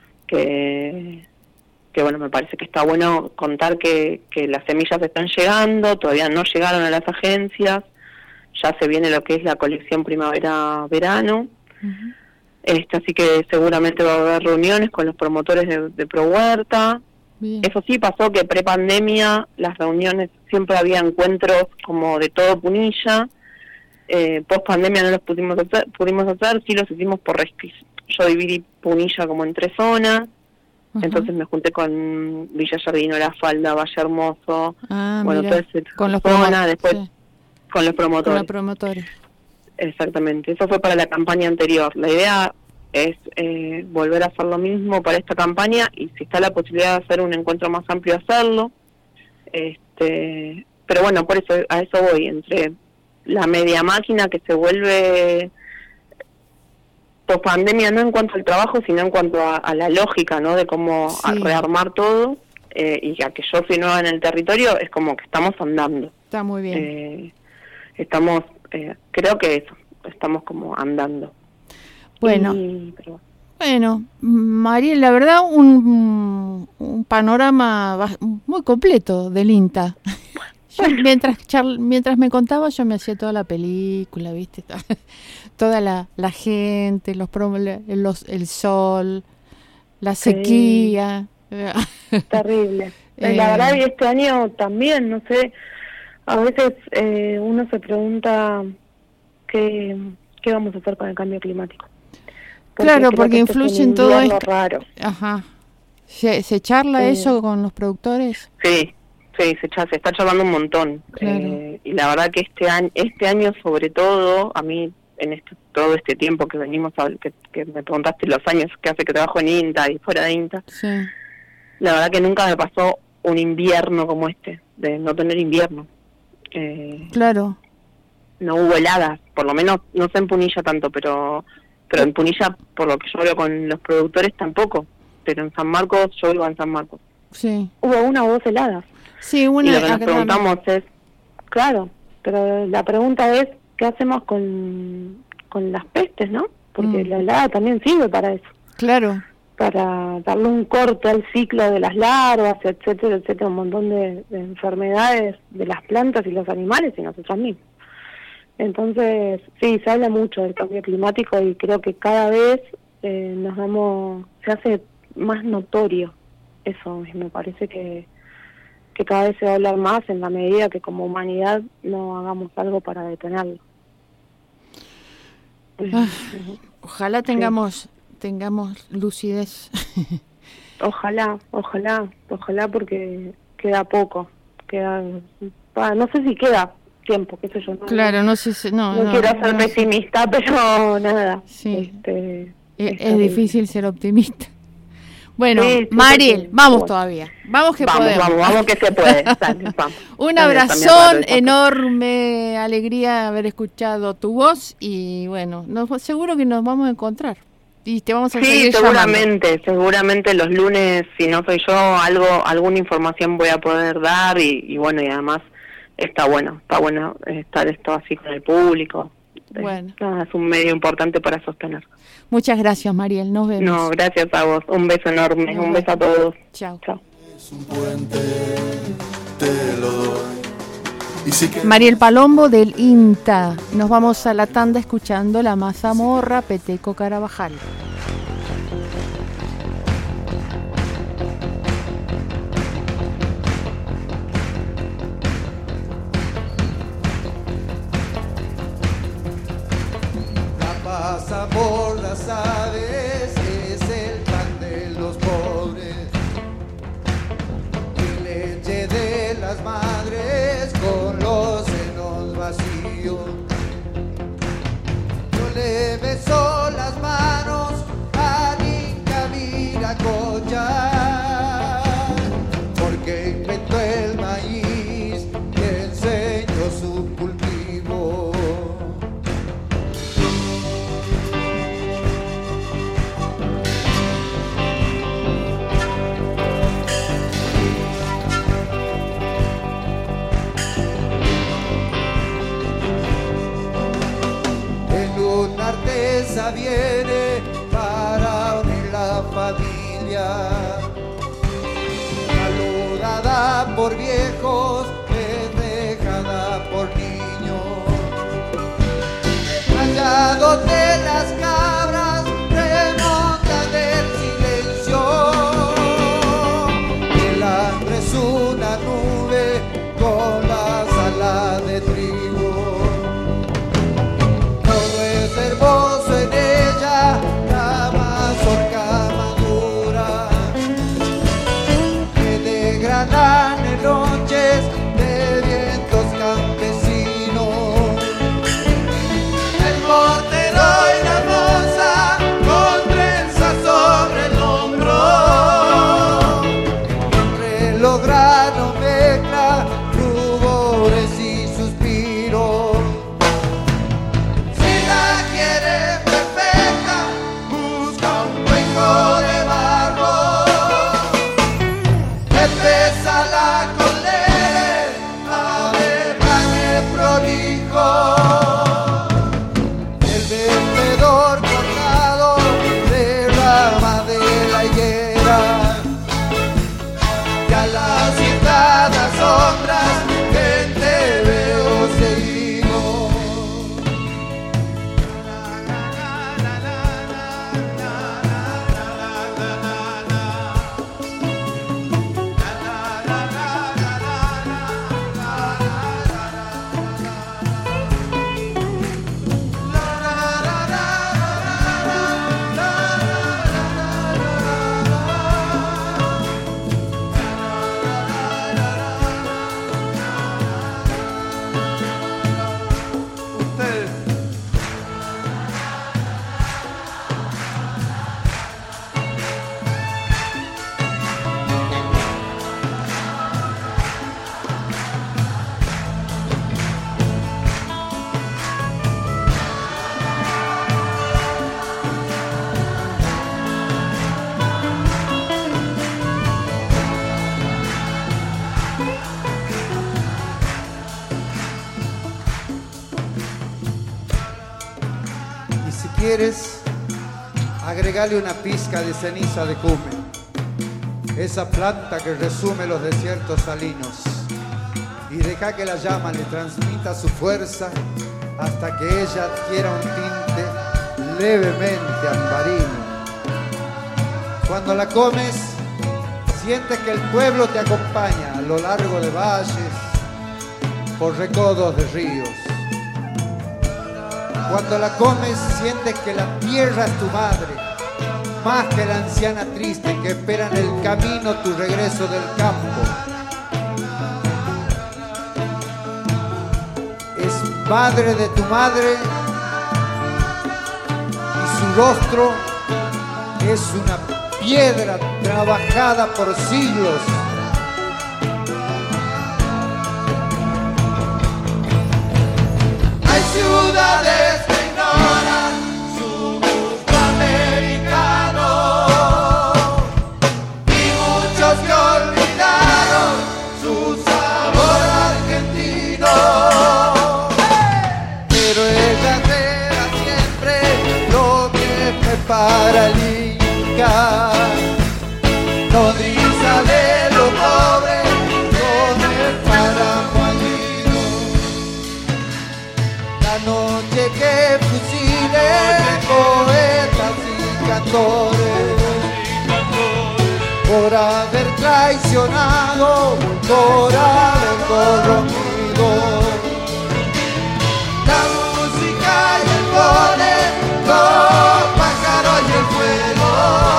Que, que bueno, me parece que está bueno contar que, que las semillas están llegando, todavía no llegaron a las agencias, ya se viene lo que es la colección primavera-verano, Ujú. este, así que seguramente va a haber reuniones con los promotores de, de pro huerta. Bien. Eso sí pasó que pre-pandemia las reuniones siempre había encuentros como de todo Punilla. Eh, post pandemia no los pudimos hacer, pudimos hacer, sí los hicimos por resqui- yo dividí Punilla como en tres zonas. Ajá. Entonces me junté con Villa Jardino, La Falda, Valle Hermoso, Ah, bueno, mira, toda esa con los zona, promo- después sí. con los Con promotores. los promotores. Exactamente, eso fue para la campaña anterior. La idea es eh, volver a hacer lo mismo para esta campaña y si está la posibilidad de hacer un encuentro más amplio, hacerlo. Este, pero bueno, por eso a eso voy, entre la media máquina que se vuelve post pandemia, no en cuanto al trabajo, sino en cuanto a, a la lógica, ¿no? De cómo Sí. a rearmar todo, eh, y ya que yo soy nueva en el territorio, es como que estamos andando. Está muy bien. Eh, estamos, eh, creo que eso, estamos como andando. Bueno. Y- pero Bueno, Mariel, la verdad, un, un panorama ba- muy completo del INTA. Yo, mientras, charl- mientras me contaba, yo me hacía toda la película, ¿viste? Toda la, la gente, los, prom- los el sol, la Sí. sequía. terrible. Eh, La verdad, y este año también, no sé, a veces eh, uno se pregunta qué, qué vamos a hacer con el cambio climático. Claro, creo porque que este es influye un en todo invierno esto. raro. Ajá. ¿Se, se charla Eh, eso con los productores? Sí, sí, se, cha- se está charlando un montón. Claro. Eh, y la verdad que este año, este año sobre todo, a mí, en este, todo este tiempo que venimos, a, que, que me preguntaste los años que hace que trabajo en INTA y fuera de INTA, Sí. la verdad que nunca me pasó un invierno como este, de no tener invierno. Eh, Claro. no hubo heladas, por lo menos, no sé en Punilla tanto, pero pero en Punilla, por lo que yo hablo con los productores, tampoco. Pero en San Marcos, yo vivo en San Marcos, Sí. hubo una o dos heladas. Sí, una y lo que nos acá preguntamos es, claro, pero la pregunta es, ¿qué hacemos con, con las pestes, no? Porque Mm. la helada también sirve para eso, Claro. para darle un corte al ciclo de las larvas, etcétera, etcétera, un montón de, de enfermedades de las plantas y los animales y nosotros mismos. Entonces, sí, se habla mucho del cambio climático y creo que cada vez eh, nos damos, se hace más notorio eso, y me parece que, que cada vez se va a hablar más en la medida que como humanidad no hagamos algo para detenerlo. Ah, ojalá tengamos tengamos lucidez. Ojalá, ojalá, ojalá porque queda poco, queda, ah, no sé si queda tiempo, qué sé yo. No, Claro, no sé si... No, no, no, quiero ser no. pesimista, pero nada. Sí. Este, Es, es es difícil ser optimista. Bueno, Sí, sí, Mariel, sí, sí. vamos Bueno. todavía. Vamos que Vamos, podemos. vamos, vamos que se puede. Dale, vamos. Un Dale, abrazón, también raro eso. enorme alegría haber escuchado tu voz y bueno, nos, seguro que nos vamos a encontrar y te vamos a Sí, seguir llamando. seguramente, seguramente los lunes, si no soy yo, algo, alguna información voy a poder dar y, y bueno, y además está bueno, está bueno estar esto así con el público. Bueno. Nada, es un medio importante para sostener. Muchas gracias, Mariel, nos vemos. No, gracias a vos, un beso enorme, Nos un beso a vemos. todos. Chao. Chao. Te lo doy. Y si que Mariel Palombo del INTA. Nos vamos a la tanda escuchando La Mazamorra, Peteco Carabajal. Pasa por las aves, es el pan de los pobres, y leche de las madres con los senos vacíos. Yo le beso las manos a Inca Viracocha, porque inventó el maíz y enseñó su cultivo. En una artesa viene para unir la familia, saludada por viejos, festejada por niños, rayados de las cabras, remontan del silencio, el hambre es una nube con la sala de trigo. Todo es hermoso en ella, la quieres, agregale una pizca de ceniza de cume, esa planta que resume los desiertos salinos, y deja que la llama le transmita su fuerza hasta que ella adquiera un tinte levemente ambarino. Cuando la comes, sientes que el pueblo te acompaña a lo largo de valles, por recodos de ríos. Cuando la comes, sientes que la tierra es tu madre, más que la anciana triste que espera en el camino tu regreso del campo. Es madre de tu madre y su rostro es una piedra trabajada por siglos. Hay ciudades que ignoran su gusto americano y muchos que olvidaron su sabor argentino. Pero ella será siempre lo que prepara el Inca, nodriza de lo pobre con el páramo andino. La noche que fusilen poetas y cantores por haber traicionado, por haber corrompido la música y el poder, los pájaros y el fuego.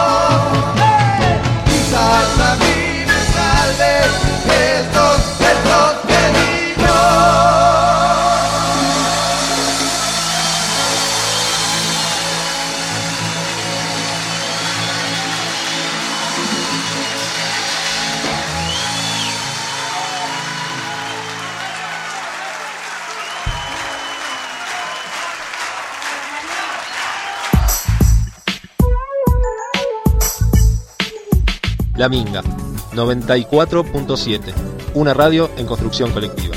Y salva mi me salve estos versos que digo. La Minga, noventa y cuatro punto siete, una radio en construcción colectiva.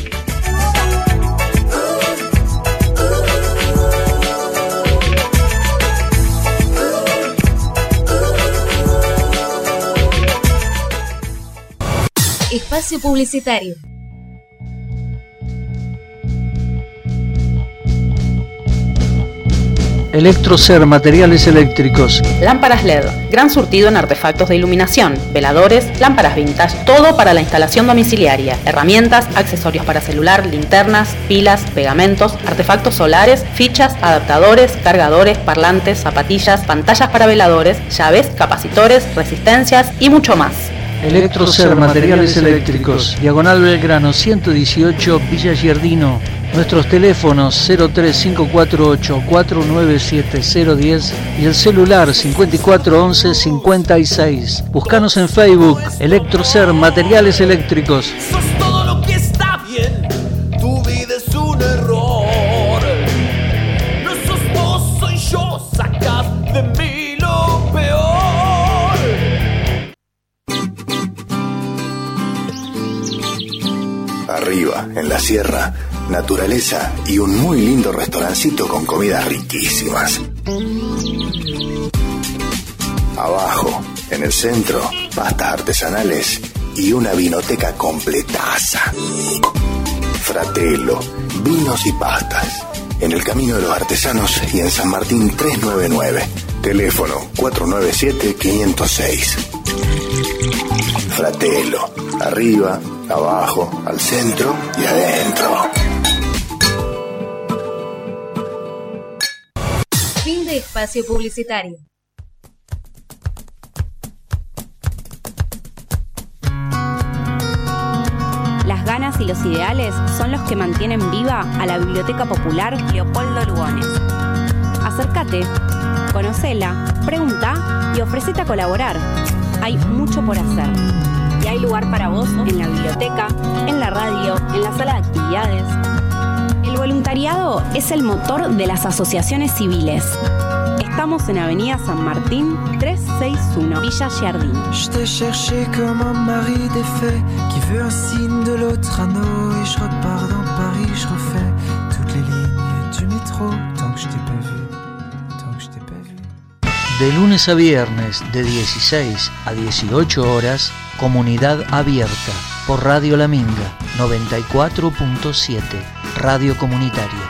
Espacio publicitario. Electrocer Materiales Eléctricos. Lámparas L E D, gran surtido en artefactos de iluminación, veladores, lámparas vintage, todo para la instalación domiciliaria, herramientas, accesorios para celular, linternas, pilas, pegamentos, artefactos solares, fichas, adaptadores, cargadores, parlantes, zapatillas, pantallas para veladores, llaves, capacitores, resistencias y mucho más. Electrocer Materiales Eléctricos, Diagonal Belgrano ciento dieciocho, Villa Giardino. Nuestros teléfonos cero tres cinco cuatro ocho cuatro nueve siete cero uno cero y el celular cincuenta y cuatro once cincuenta y seis. Búscanos en Facebook, Electrocer Materiales Eléctricos. Sos todo lo que está bien, tu vida es un error. No sos vos, soy yo, sacas de mí lo peor. Arriba, en la sierra, naturaleza y un muy lindo restaurancito con comidas riquísimas. Abajo, en el centro, pastas artesanales y una vinoteca completaza. Fratello, vinos y pastas. En el Camino de los Artesanos y en San Martín trescientos noventa y nueve. Teléfono cuatro nueve siete cinco cero seis. Fratello, arriba, abajo, al centro y adentro. Fin de espacio publicitario. Las ganas y los ideales son los que mantienen viva a la Biblioteca Popular Leopoldo Lugones. Acércate, conocela, pregunta y ofrecete a colaborar. Hay mucho por hacer. Y hay lugar para vos en la biblioteca, en la radio, en la sala de actividades. El voluntariado es el motor de las asociaciones civiles. Estamos en Avenida San Martín trescientos sesenta y uno, Villa Giardino. Je t'ai cherché comme un mari défait qui veut un signe de l'autre anneau et je repars dans Paris, je refais toutes les lignes du métro tant que je t'ai pas vu, tant que De lunes a viernes de dieciséis a dieciocho horas, Comunidad Abierta por Radio La Minga noventa y cuatro punto siete, Radio Comunitaria.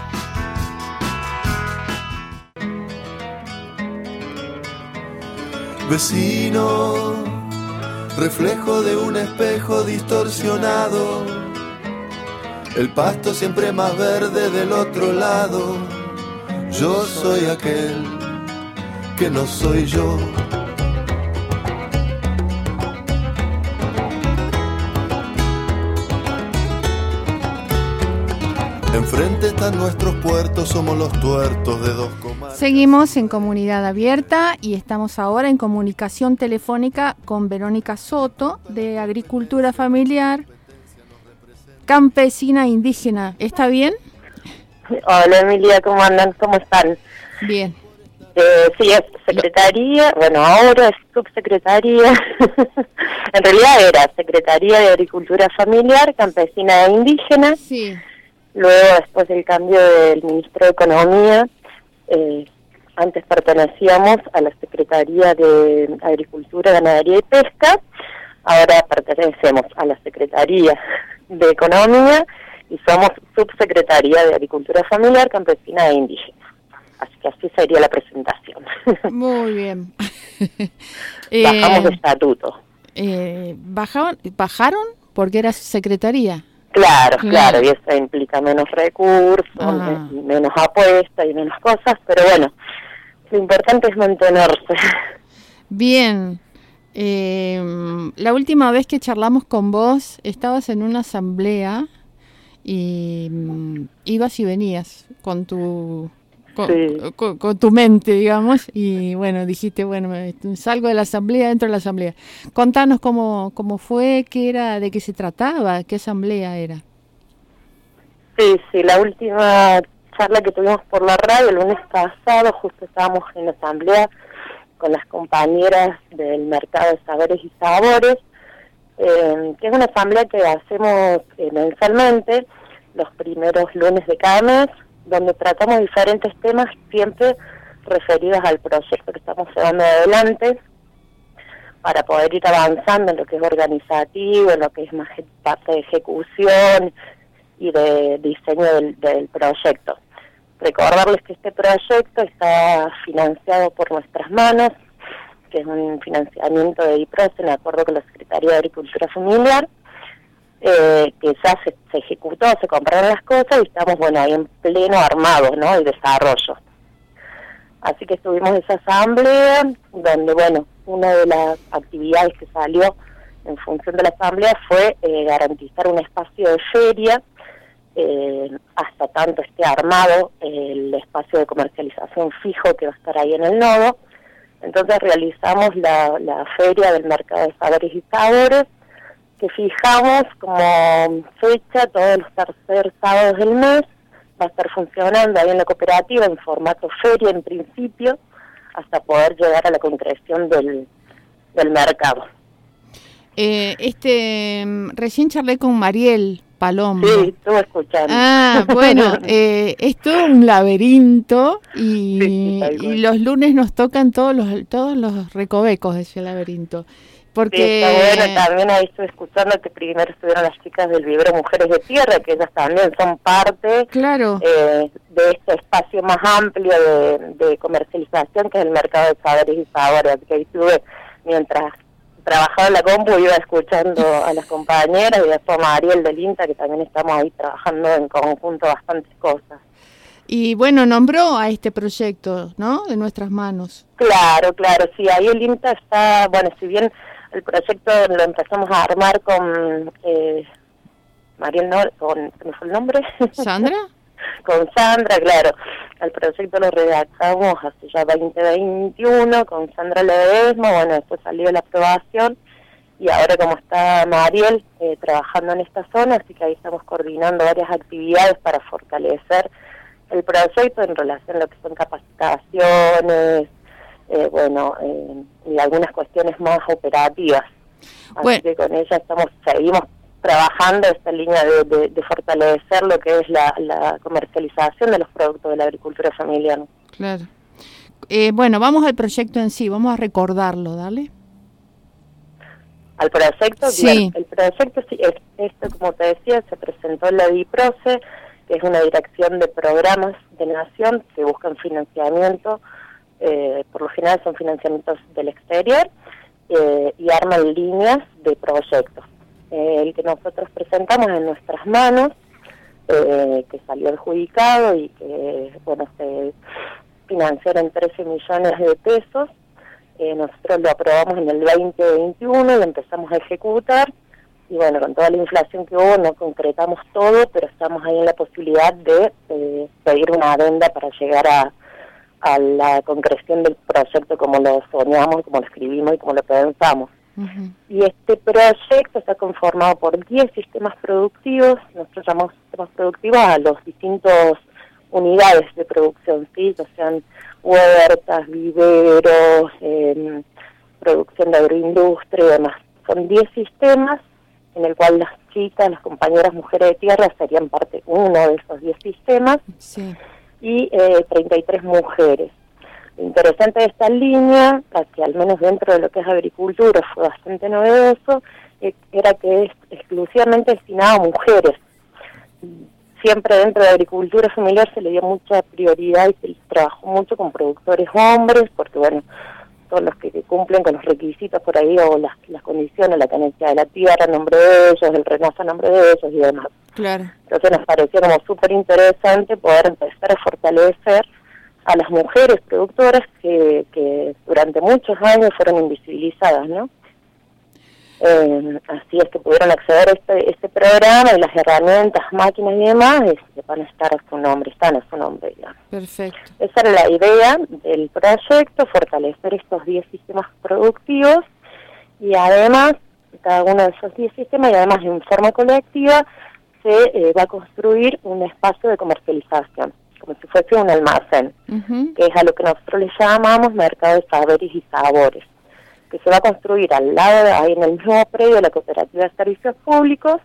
Vecino, reflejo de un espejo distorsionado, el pasto siempre más verde del otro lado. Yo soy aquel que no soy yo. Enfrente están nuestros puertos, somos los tuertos de dos comarcas. Seguimos en Comunidad Abierta y estamos ahora en comunicación telefónica con Verónica Soto, de Agricultura Familiar, campesina indígena. ¿Está bien? Hola Emilia, ¿cómo andan? ¿Cómo están? Bien. Eh, sí, es secretaría, bueno, ahora es subsecretaría, en realidad era Secretaría de Agricultura Familiar, Campesina e Indígena. Sí. Luego, después del cambio del Ministro de Economía, eh, antes pertenecíamos a la Secretaría de Agricultura, Ganadería y Pesca, ahora pertenecemos a la Secretaría de Economía y somos Subsecretaría de Agricultura Familiar, Campesina e Indígena. Así que así sería la presentación. Muy bien. Bajamos eh, de estatuto. Eh, ¿bajaron, ¿Bajaron porque era secretaría? Claro, claro, claro, y eso implica menos recursos, ah. y menos apuestas y menos cosas, pero bueno, lo importante es mantenerse. Bien. Eh, la última vez que charlamos con vos, estabas en una asamblea y um, ibas y venías con tu... Con, sí. con, con tu mente, digamos, y bueno, dijiste, bueno, salgo de la asamblea, entro a la asamblea. Contanos cómo, cómo fue, qué era, de qué se trataba, qué asamblea era. Sí, sí, la última charla que tuvimos por la radio el lunes pasado, justo estábamos en la asamblea con las compañeras del Mercado de Saberes y Sabores, eh, que es una asamblea que hacemos eh, mensualmente, los primeros lunes de cada mes, donde tratamos diferentes temas siempre referidos al proyecto que estamos llevando adelante para poder ir avanzando en lo que es organizativo, en lo que es más parte de ejecución y de diseño del, del proyecto. Recordarles que este proyecto está financiado por Nuestras Manos, que es un financiamiento de IPROS en acuerdo con la Secretaría de Agricultura Familiar, Eh, que ya se, se ejecutó, se compraron las cosas y estamos, bueno, ahí en pleno armado, ¿no?, y desarrollo. Así que estuvimos en esa asamblea, donde, bueno, una de las actividades que salió en función de la asamblea fue eh, garantizar un espacio de feria, eh, hasta tanto esté armado el espacio de comercialización fijo que va a estar ahí en el nodo. Entonces realizamos la, la feria del Mercado de Saberes y Sabores, que fijamos como fecha todos los tercer sábados del mes. Va a estar funcionando ahí en la cooperativa en formato feria en principio, hasta poder llegar a la concreción del, del mercado. Eh, este recién charlé con Mariel Palomo. Sí, estuve escuchando. Ah, bueno, eh, es todo un laberinto y, sí, y los lunes nos tocan todos los todos los recovecos de ese laberinto. Porque... Sí, está bueno, también ahí estuve escuchando que primero estuvieron las chicas del vivero Mujeres de Tierra, que ellas también son parte claro. eh, de este espacio más amplio de, de comercialización que es el Mercado de Saberes y Sabores. Así que ahí estuve, mientras trabajaba en la compu, iba escuchando a las compañeras y después a Mariel del INTA, que también estamos ahí trabajando en conjunto bastantes cosas. Y bueno, nombró a este proyecto, ¿no?, de Nuestras Manos. Claro, claro, sí, ahí el INTA está, bueno, si bien el proyecto lo empezamos a armar con eh, Mariel, no, con, ¿me fue el nombre? ¿Sandra? Con Sandra, claro. El proyecto lo redactamos hace ya veinte veintiuno con Sandra Ledesma, bueno, después salió la aprobación y ahora como está Mariel eh, trabajando en esta zona, así que ahí estamos coordinando varias actividades para fortalecer el proyecto en relación a lo que son capacitaciones, eh, bueno, eh, y algunas cuestiones más operativas. Así bueno. que con ella estamos seguimos trabajando esta línea de, de, de fortalecer lo que es la, la comercialización de los productos de la agricultura familiar. Claro. eh, bueno, vamos al proyecto en sí, vamos a recordarlo, dale. Al proyecto, sí. Bien, el proyecto, sí, es, esto como te decía, se presentó en la DIPROCE, que es una dirección de programas de nación que buscan financiamiento, eh, por lo general son financiamientos del exterior, eh, y arman líneas de proyectos. Eh, el que nosotros presentamos en nuestras manos, eh, que salió adjudicado y que, bueno, se financiaron trece millones de pesos, eh, nosotros lo aprobamos en el veinte veintiuno y lo empezamos a ejecutar, y bueno, con toda la inflación que hubo no concretamos todo, pero estamos ahí en la posibilidad de eh, pedir una adenda para llegar a, a la concreción del proyecto como lo soñamos, como lo escribimos y como lo pensamos. Uh-huh. Y este proyecto está conformado por diez sistemas productivos. Nosotros llamamos sistemas productivos a los distintos unidades de producción, ¿sí? O sean huertas, viveros, eh, producción de agroindustria y demás. Son diez sistemas en el cual las chicas, las compañeras mujeres de tierra serían parte uno de esos diez sistemas, sí. y eh, treinta y tres mujeres. Lo interesante de esta línea, que al menos dentro de lo que es agricultura fue bastante novedoso, eh, era que es exclusivamente destinado a mujeres. Siempre dentro de agricultura familiar se le dio mucha prioridad y se trabajó mucho con productores hombres, porque bueno, todos los que, que cumplen con los requisitos por ahí, o las, las condiciones, la tenencia de la tierra a nombre de ellos, el renazo a nombre de ellos y demás. Claro. Entonces nos pareció como súper interesante poder empezar a fortalecer a las mujeres productoras que, que durante muchos años fueron invisibilizadas, ¿no? Eh, así es que pudieron acceder a este, este programa, y las herramientas, máquinas y demás este, van a estar a su nombre, están a su nombre, digamos. Perfecto. Esa era la idea del proyecto, fortalecer estos diez sistemas productivos, y además, cada uno de esos diez sistemas, y además en forma colectiva, se eh, va a construir un espacio de comercialización, como si fuese un almacén, uh-huh. que es a lo que nosotros le llamamos mercado de saberes y sabores, que se va a construir al lado, de, ahí en el mismo predio de la Cooperativa de Servicios Públicos.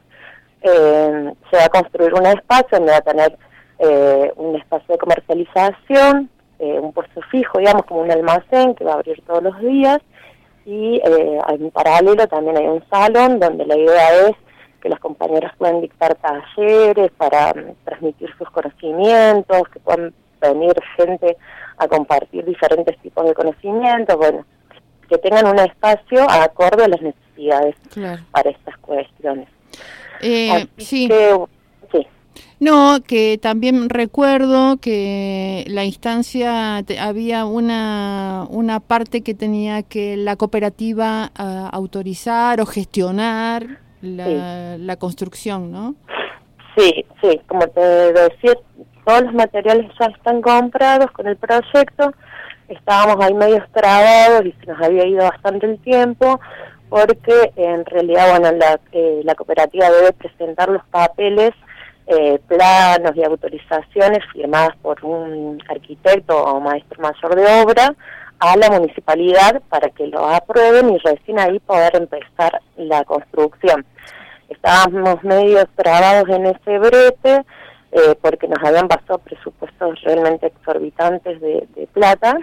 Eh, se va a construir un espacio donde va a tener eh, un espacio de comercialización, eh, un puesto fijo, digamos, como un almacén que va a abrir todos los días, y eh, en paralelo también hay un salón donde la idea es que las compañeras puedan dictar talleres para um, transmitir sus conocimientos, que puedan venir gente a compartir diferentes tipos de conocimientos, bueno, que tengan un espacio acorde a las necesidades, claro, para estas cuestiones. Eh, sí. Que, sí. No, que también recuerdo que la instancia, te, había una una parte que tenía que la cooperativa uh, autorizar o gestionar la, sí. la construcción, ¿no? Sí, sí, como te decía, todos los materiales ya están comprados con el proyecto. Estábamos ahí medios trabados y se nos había ido bastante el tiempo, porque en realidad, bueno, la, eh, la cooperativa debe presentar los papeles, eh, planos y autorizaciones firmadas por un arquitecto o maestro mayor de obra a la municipalidad para que lo aprueben y recién ahí poder empezar la construcción. Estábamos medio trabados en ese brete, eh, porque nos habían pasado presupuestos realmente exorbitantes de, de plata,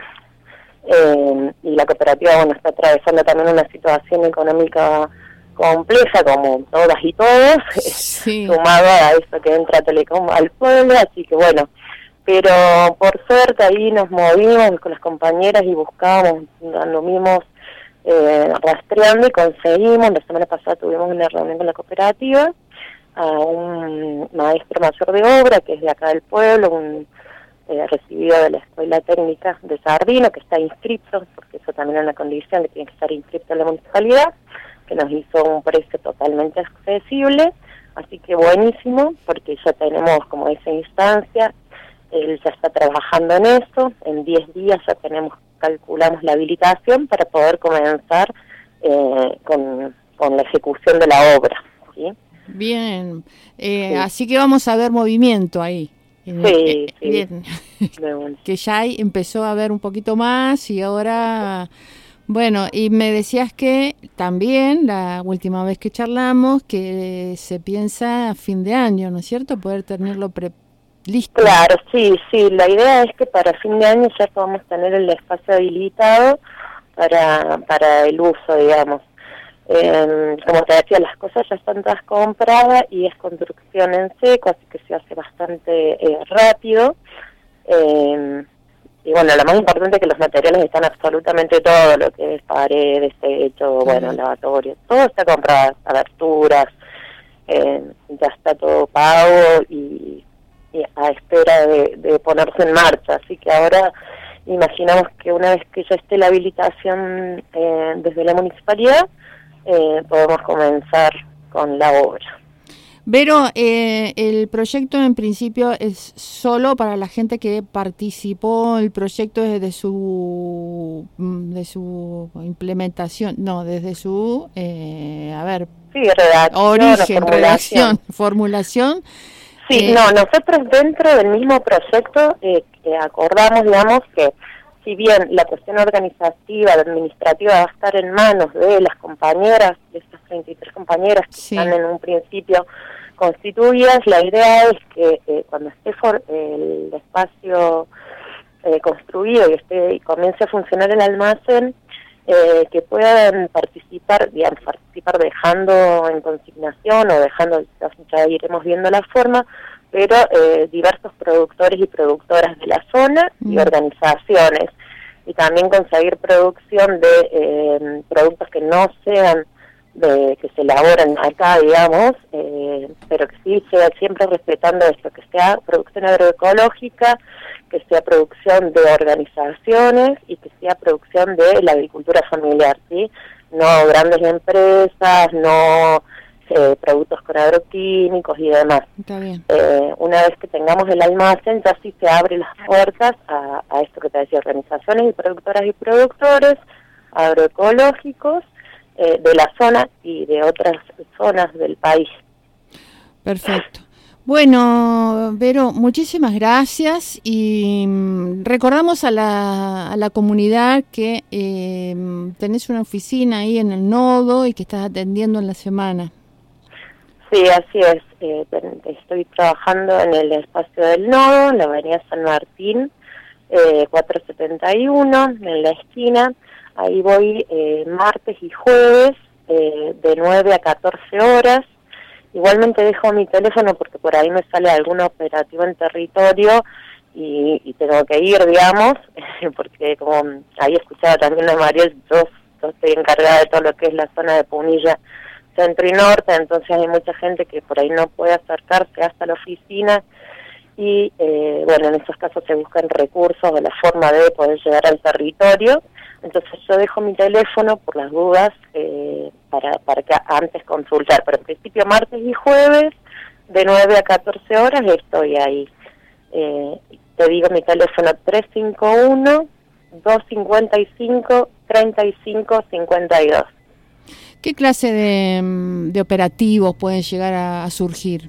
eh, y la cooperativa, bueno, está atravesando también una situación económica compleja, como todas y todos, sí. sumado a eso que entra Telecom al pueblo, así que bueno, pero por suerte ahí nos movimos con las compañeras y buscábamos, lo mismo, eh, rastreando, y conseguimos. La semana pasada tuvimos una reunión con la cooperativa, a un maestro mayor de obra que es de acá del pueblo, un eh, recibido de la Escuela Técnica de Sardino, que está inscripto, porque eso también es una condición, que tiene que estar inscripto en la municipalidad, que nos hizo un precio totalmente accesible, así que buenísimo, porque ya tenemos como esa instancia. Él ya está trabajando en eso, en diez días ya tenemos, calculamos la habilitación para poder comenzar eh, con, con la ejecución de la obra, ¿sí? Bien, eh, sí. Así que vamos a ver movimiento ahí. Sí, eh, sí. Bien. Que ya hay, empezó a haber un poquito más y ahora, bueno, y me decías que también la última vez que charlamos que se piensa a fin de año, ¿no es cierto? Poder tenerlo pre listo. Claro, sí, sí. La idea es que para fin de año ya podamos tener el espacio habilitado para, para el uso, digamos. Eh, como te decía, las cosas ya están todas compradas y es construcción en seco, así que se hace bastante eh, rápido. Eh, y bueno, lo más importante es que los materiales están absolutamente todo, lo que es paredes, techo, bueno, lavatorio, todo está comprado, aberturas, eh, ya está todo pago y, y a espera de, de ponerse en marcha. Así que ahora imaginamos que una vez que ya esté la habilitación eh, desde la municipalidad, eh, podemos comenzar con la obra. Vero, eh, el proyecto en principio es solo para la gente que participó, el proyecto desde su de su implementación, no, desde su, eh, a ver, sí, redacción, origen, formulación. redacción, formulación. Sí, eh, no, nosotros dentro del mismo proyecto eh, que acordamos, digamos, que si bien la cuestión organizativa, administrativa va a estar en manos de las compañeras, de estas treinta y tres compañeras que sí. están en un principio constituidas, la idea es que eh, cuando esté for, eh, el espacio eh, construido y esté y comience a funcionar el almacén, eh, que puedan participar, digamos, participar dejando en consignación o dejando, ya iremos viendo la forma, pero eh, diversos productores y productoras de la zona mm. y organizaciones, y también conseguir producción de eh, productos que no sean de que se elaboren acá, digamos, eh, pero que sí sea siempre respetando esto, que sea producción agroecológica, que sea producción de organizaciones y que sea producción de la agricultura familiar, ¿sí? No grandes empresas, no eh, productos con agroquímicos y demás. Está bien. Eh, una vez que tengamos el almacén, ya sí se abren las puertas a, a esto que te decía, organizaciones y productoras y productores agroecológicos, Eh, de la zona y de otras zonas del país. Perfecto. Bueno, Vero, muchísimas gracias y mm, recordamos a la, a la comunidad que eh, tenés una oficina ahí en el Nodo y que estás atendiendo en la semana. Sí, así es. Eh, estoy trabajando en el espacio del Nodo, en la avenida San Martín, eh, cuatrocientos setenta y uno, en la esquina. Ahí voy eh, martes y jueves eh, de nueve a catorce horas. Igualmente dejo mi teléfono porque por ahí me sale algún operativo en territorio y, y tengo que ir, digamos, porque como ahí escuchaba también a Mariel, yo, yo estoy encargada de todo lo que es la zona de Punilla Centro y Norte, entonces hay mucha gente que por ahí no puede acercarse hasta la oficina y eh, bueno, en esos casos se buscan recursos o la forma de poder llegar al territorio. Entonces yo dejo mi teléfono por las dudas eh, para, para que antes consultar, pero en principio martes y jueves de nueve a catorce horas estoy ahí. Eh, te digo mi teléfono tres cinco uno, dos cinco cinco, tres cinco cinco dos. ¿Qué clase de, de operativos pueden llegar a, a surgir?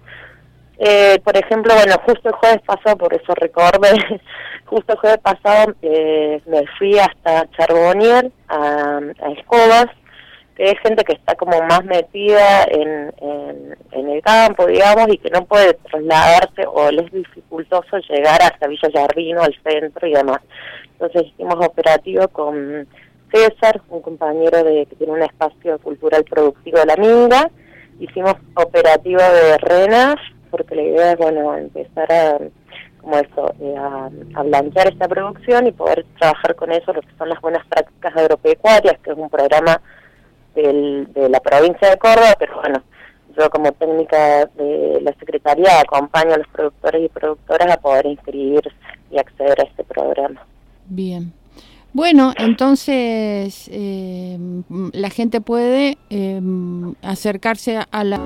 Eh, por ejemplo, bueno, justo el jueves pasado, por eso recordé, justo el jueves pasado eh, me fui hasta Charbonnier, a, a Escobas, que es gente que está como más metida en, en, en el campo, digamos, y que no puede trasladarse o les es dificultoso llegar hasta Villa Jardino, al centro y demás. Entonces hicimos operativo con César, un compañero de que tiene un espacio cultural productivo de la Minga, hicimos operativo de renas, porque la idea es, bueno, empezar a, como eso, eh, a, a blanquear esta producción y poder trabajar con eso, lo que son las buenas prácticas agropecuarias, que es un programa del, de la provincia de Córdoba, pero bueno, yo como técnica de la Secretaría acompaño a los productores y productoras a poder inscribirse y acceder a este programa. Bien. Bueno, entonces eh, la gente puede eh, acercarse a la...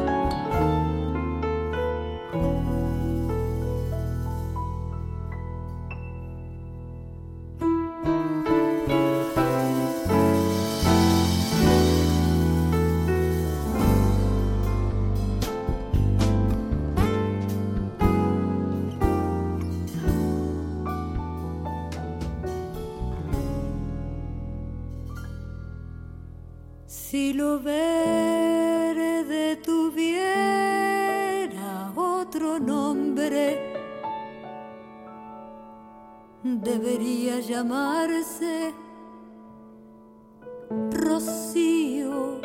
Si lo verde tuviera otro nombre, debería llamarse Rocío.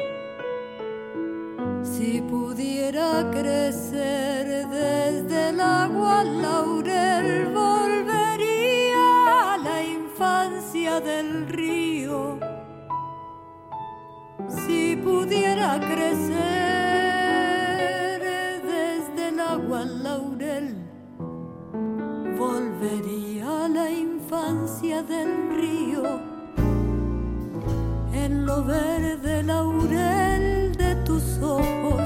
Si pudiera crecer desde el agua al laurel, volvería a la infancia del río. Si pudiera crecer desde el agua al laurel, volvería a la infancia del río. En lo verde laurel de tus ojos,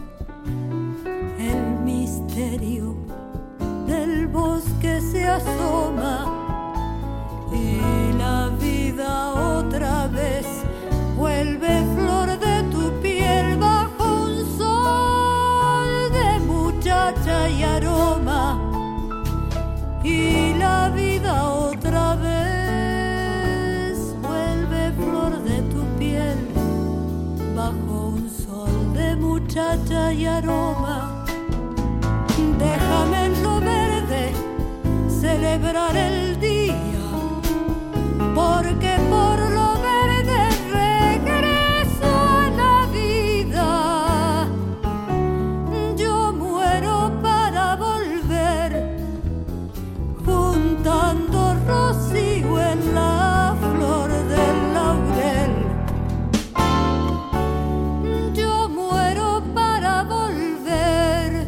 el misterio del bosque se asoma y la vida otra vez vuelve flor de tu piel bajo un sol de muchacha y aroma. Y la vida otra vez vuelve flor de tu piel bajo un sol de muchacha y aroma. Déjame en lo verde celebrar el día, porque por lo verde regreso a la vida. Yo muero para volver, juntando rocío en la flor del laurel. Yo muero para volver,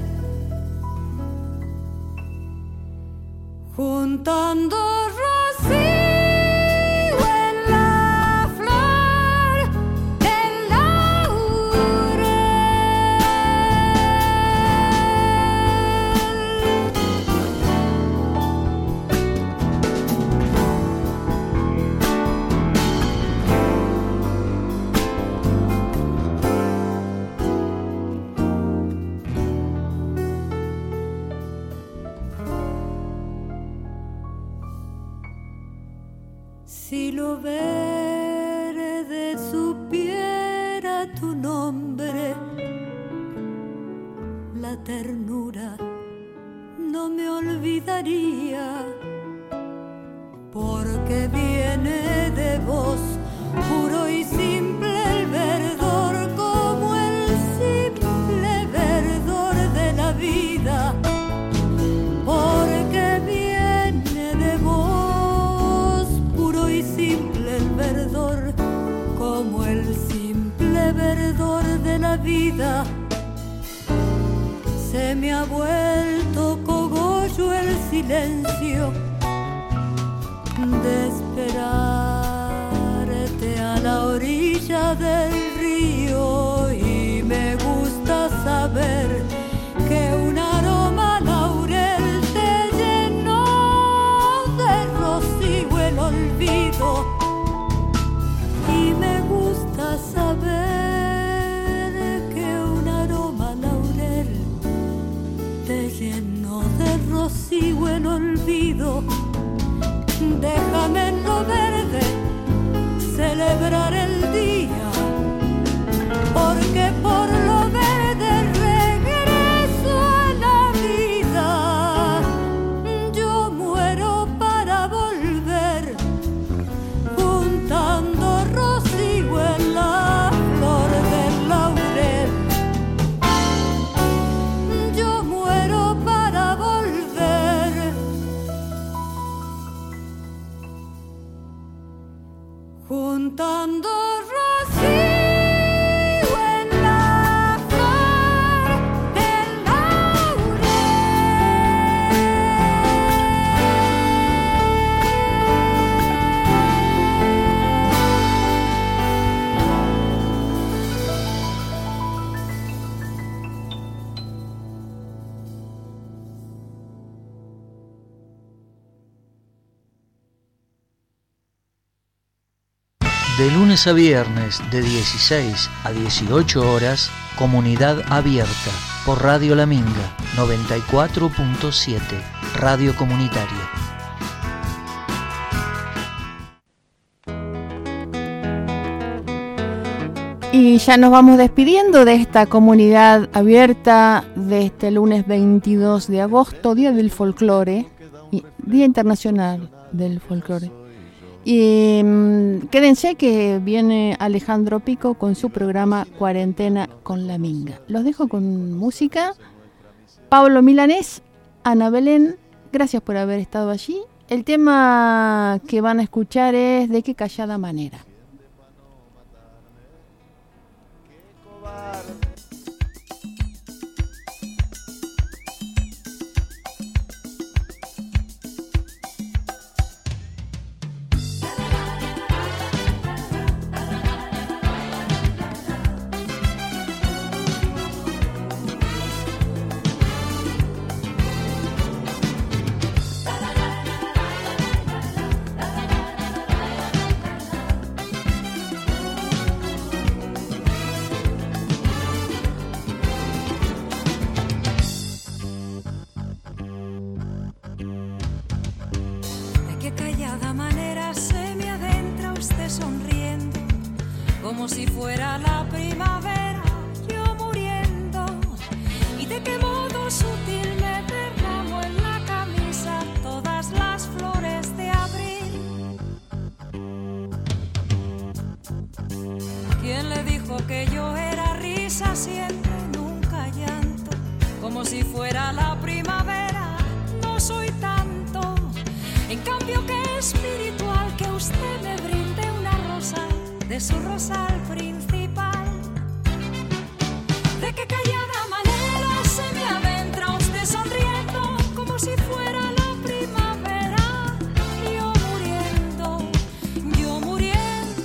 juntando rocío en la flor del laurel. Si lo verde supiera tu nombre, la ternura no me olvidaría, porque viene de vos puro y simple el verdor, como el simple verdor de la vida, porque viene de vos puro y simple el verdor, como el simple verdor de la vida. Se me ha vuelto cogollo el silencio de esperarte a la orilla del río, y me gusta saber que un aroma laurel te llenó de rocío el olvido, y me gusta saber que un aroma laurel te llenó de rocío el olvido. Déjame en lo verde celebrar el día, porque por lo verde regreso a la vida. Yo muero para volver, juntando rocío en la flor del laurel. Yo muero para volver, juntando rocío en la flor del laurel. De lunes a viernes, de dieciséis a dieciocho horas, Comunidad Abierta, por Radio La Minga, noventa y cuatro punto siete, Radio Comunitaria. Y ya nos vamos despidiendo de esta Comunidad Abierta de este lunes veintidós de agosto, Día del Folclore, Día Internacional del folclore. Y um, quédense que viene Alejandro Pico con su programa Cuarentena con la Minga. Los dejo con música. Pablo Milanés, Ana Belén, gracias por haber estado allí. El tema que van a escuchar es De qué callada manera. Como si fuera la primavera, yo muriendo. Y de qué modo sutil me derramo en la camisa todas las flores de abril. ¿Quién le dijo que yo era risa siempre, nunca llanto? Como si fuera la primavera, no soy tanto. En cambio que espiritual que usted me brinde una rosa de su rosal principal. De qué callada manera se me adentra usted sonriendo, como si fuera la primavera, yo muriendo, yo muriendo.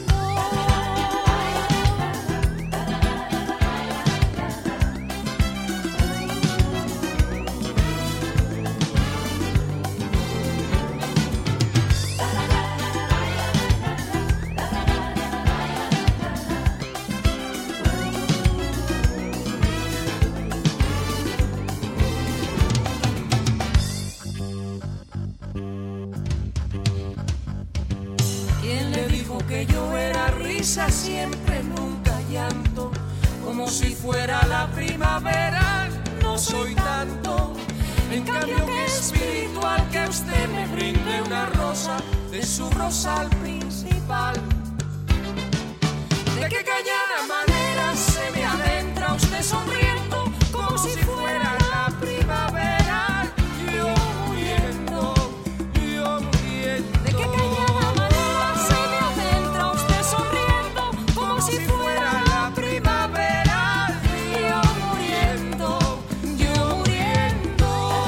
Que yo era risa siempre, nunca llanto, como si fuera la primavera, no soy tanto. En cambio que espiritual que usted me brinde una rosa de su rosal principal. De qué callada manera se me adentra usted sonriendo, como si fuera la primavera, yo muriendo, yo muriendo. De qué callada manera se me adentra usted sonriendo, como si fuera la primavera, yo muriendo, yo muriendo.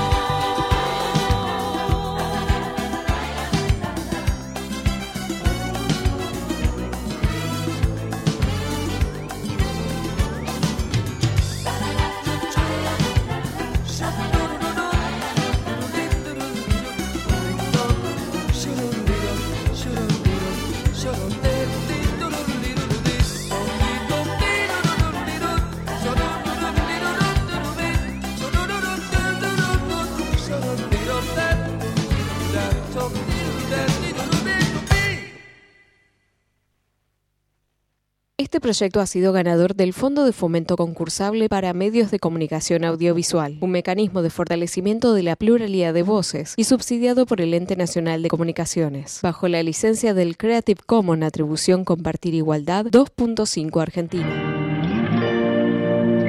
Este proyecto ha sido ganador del Fondo de Fomento Concursable para Medios de Comunicación Audiovisual, un mecanismo de fortalecimiento de la pluralidad de voces y subsidiado por el Ente Nacional de Comunicaciones, bajo la licencia del Creative Commons Atribución Compartir Igualdad dos punto cinco Argentina.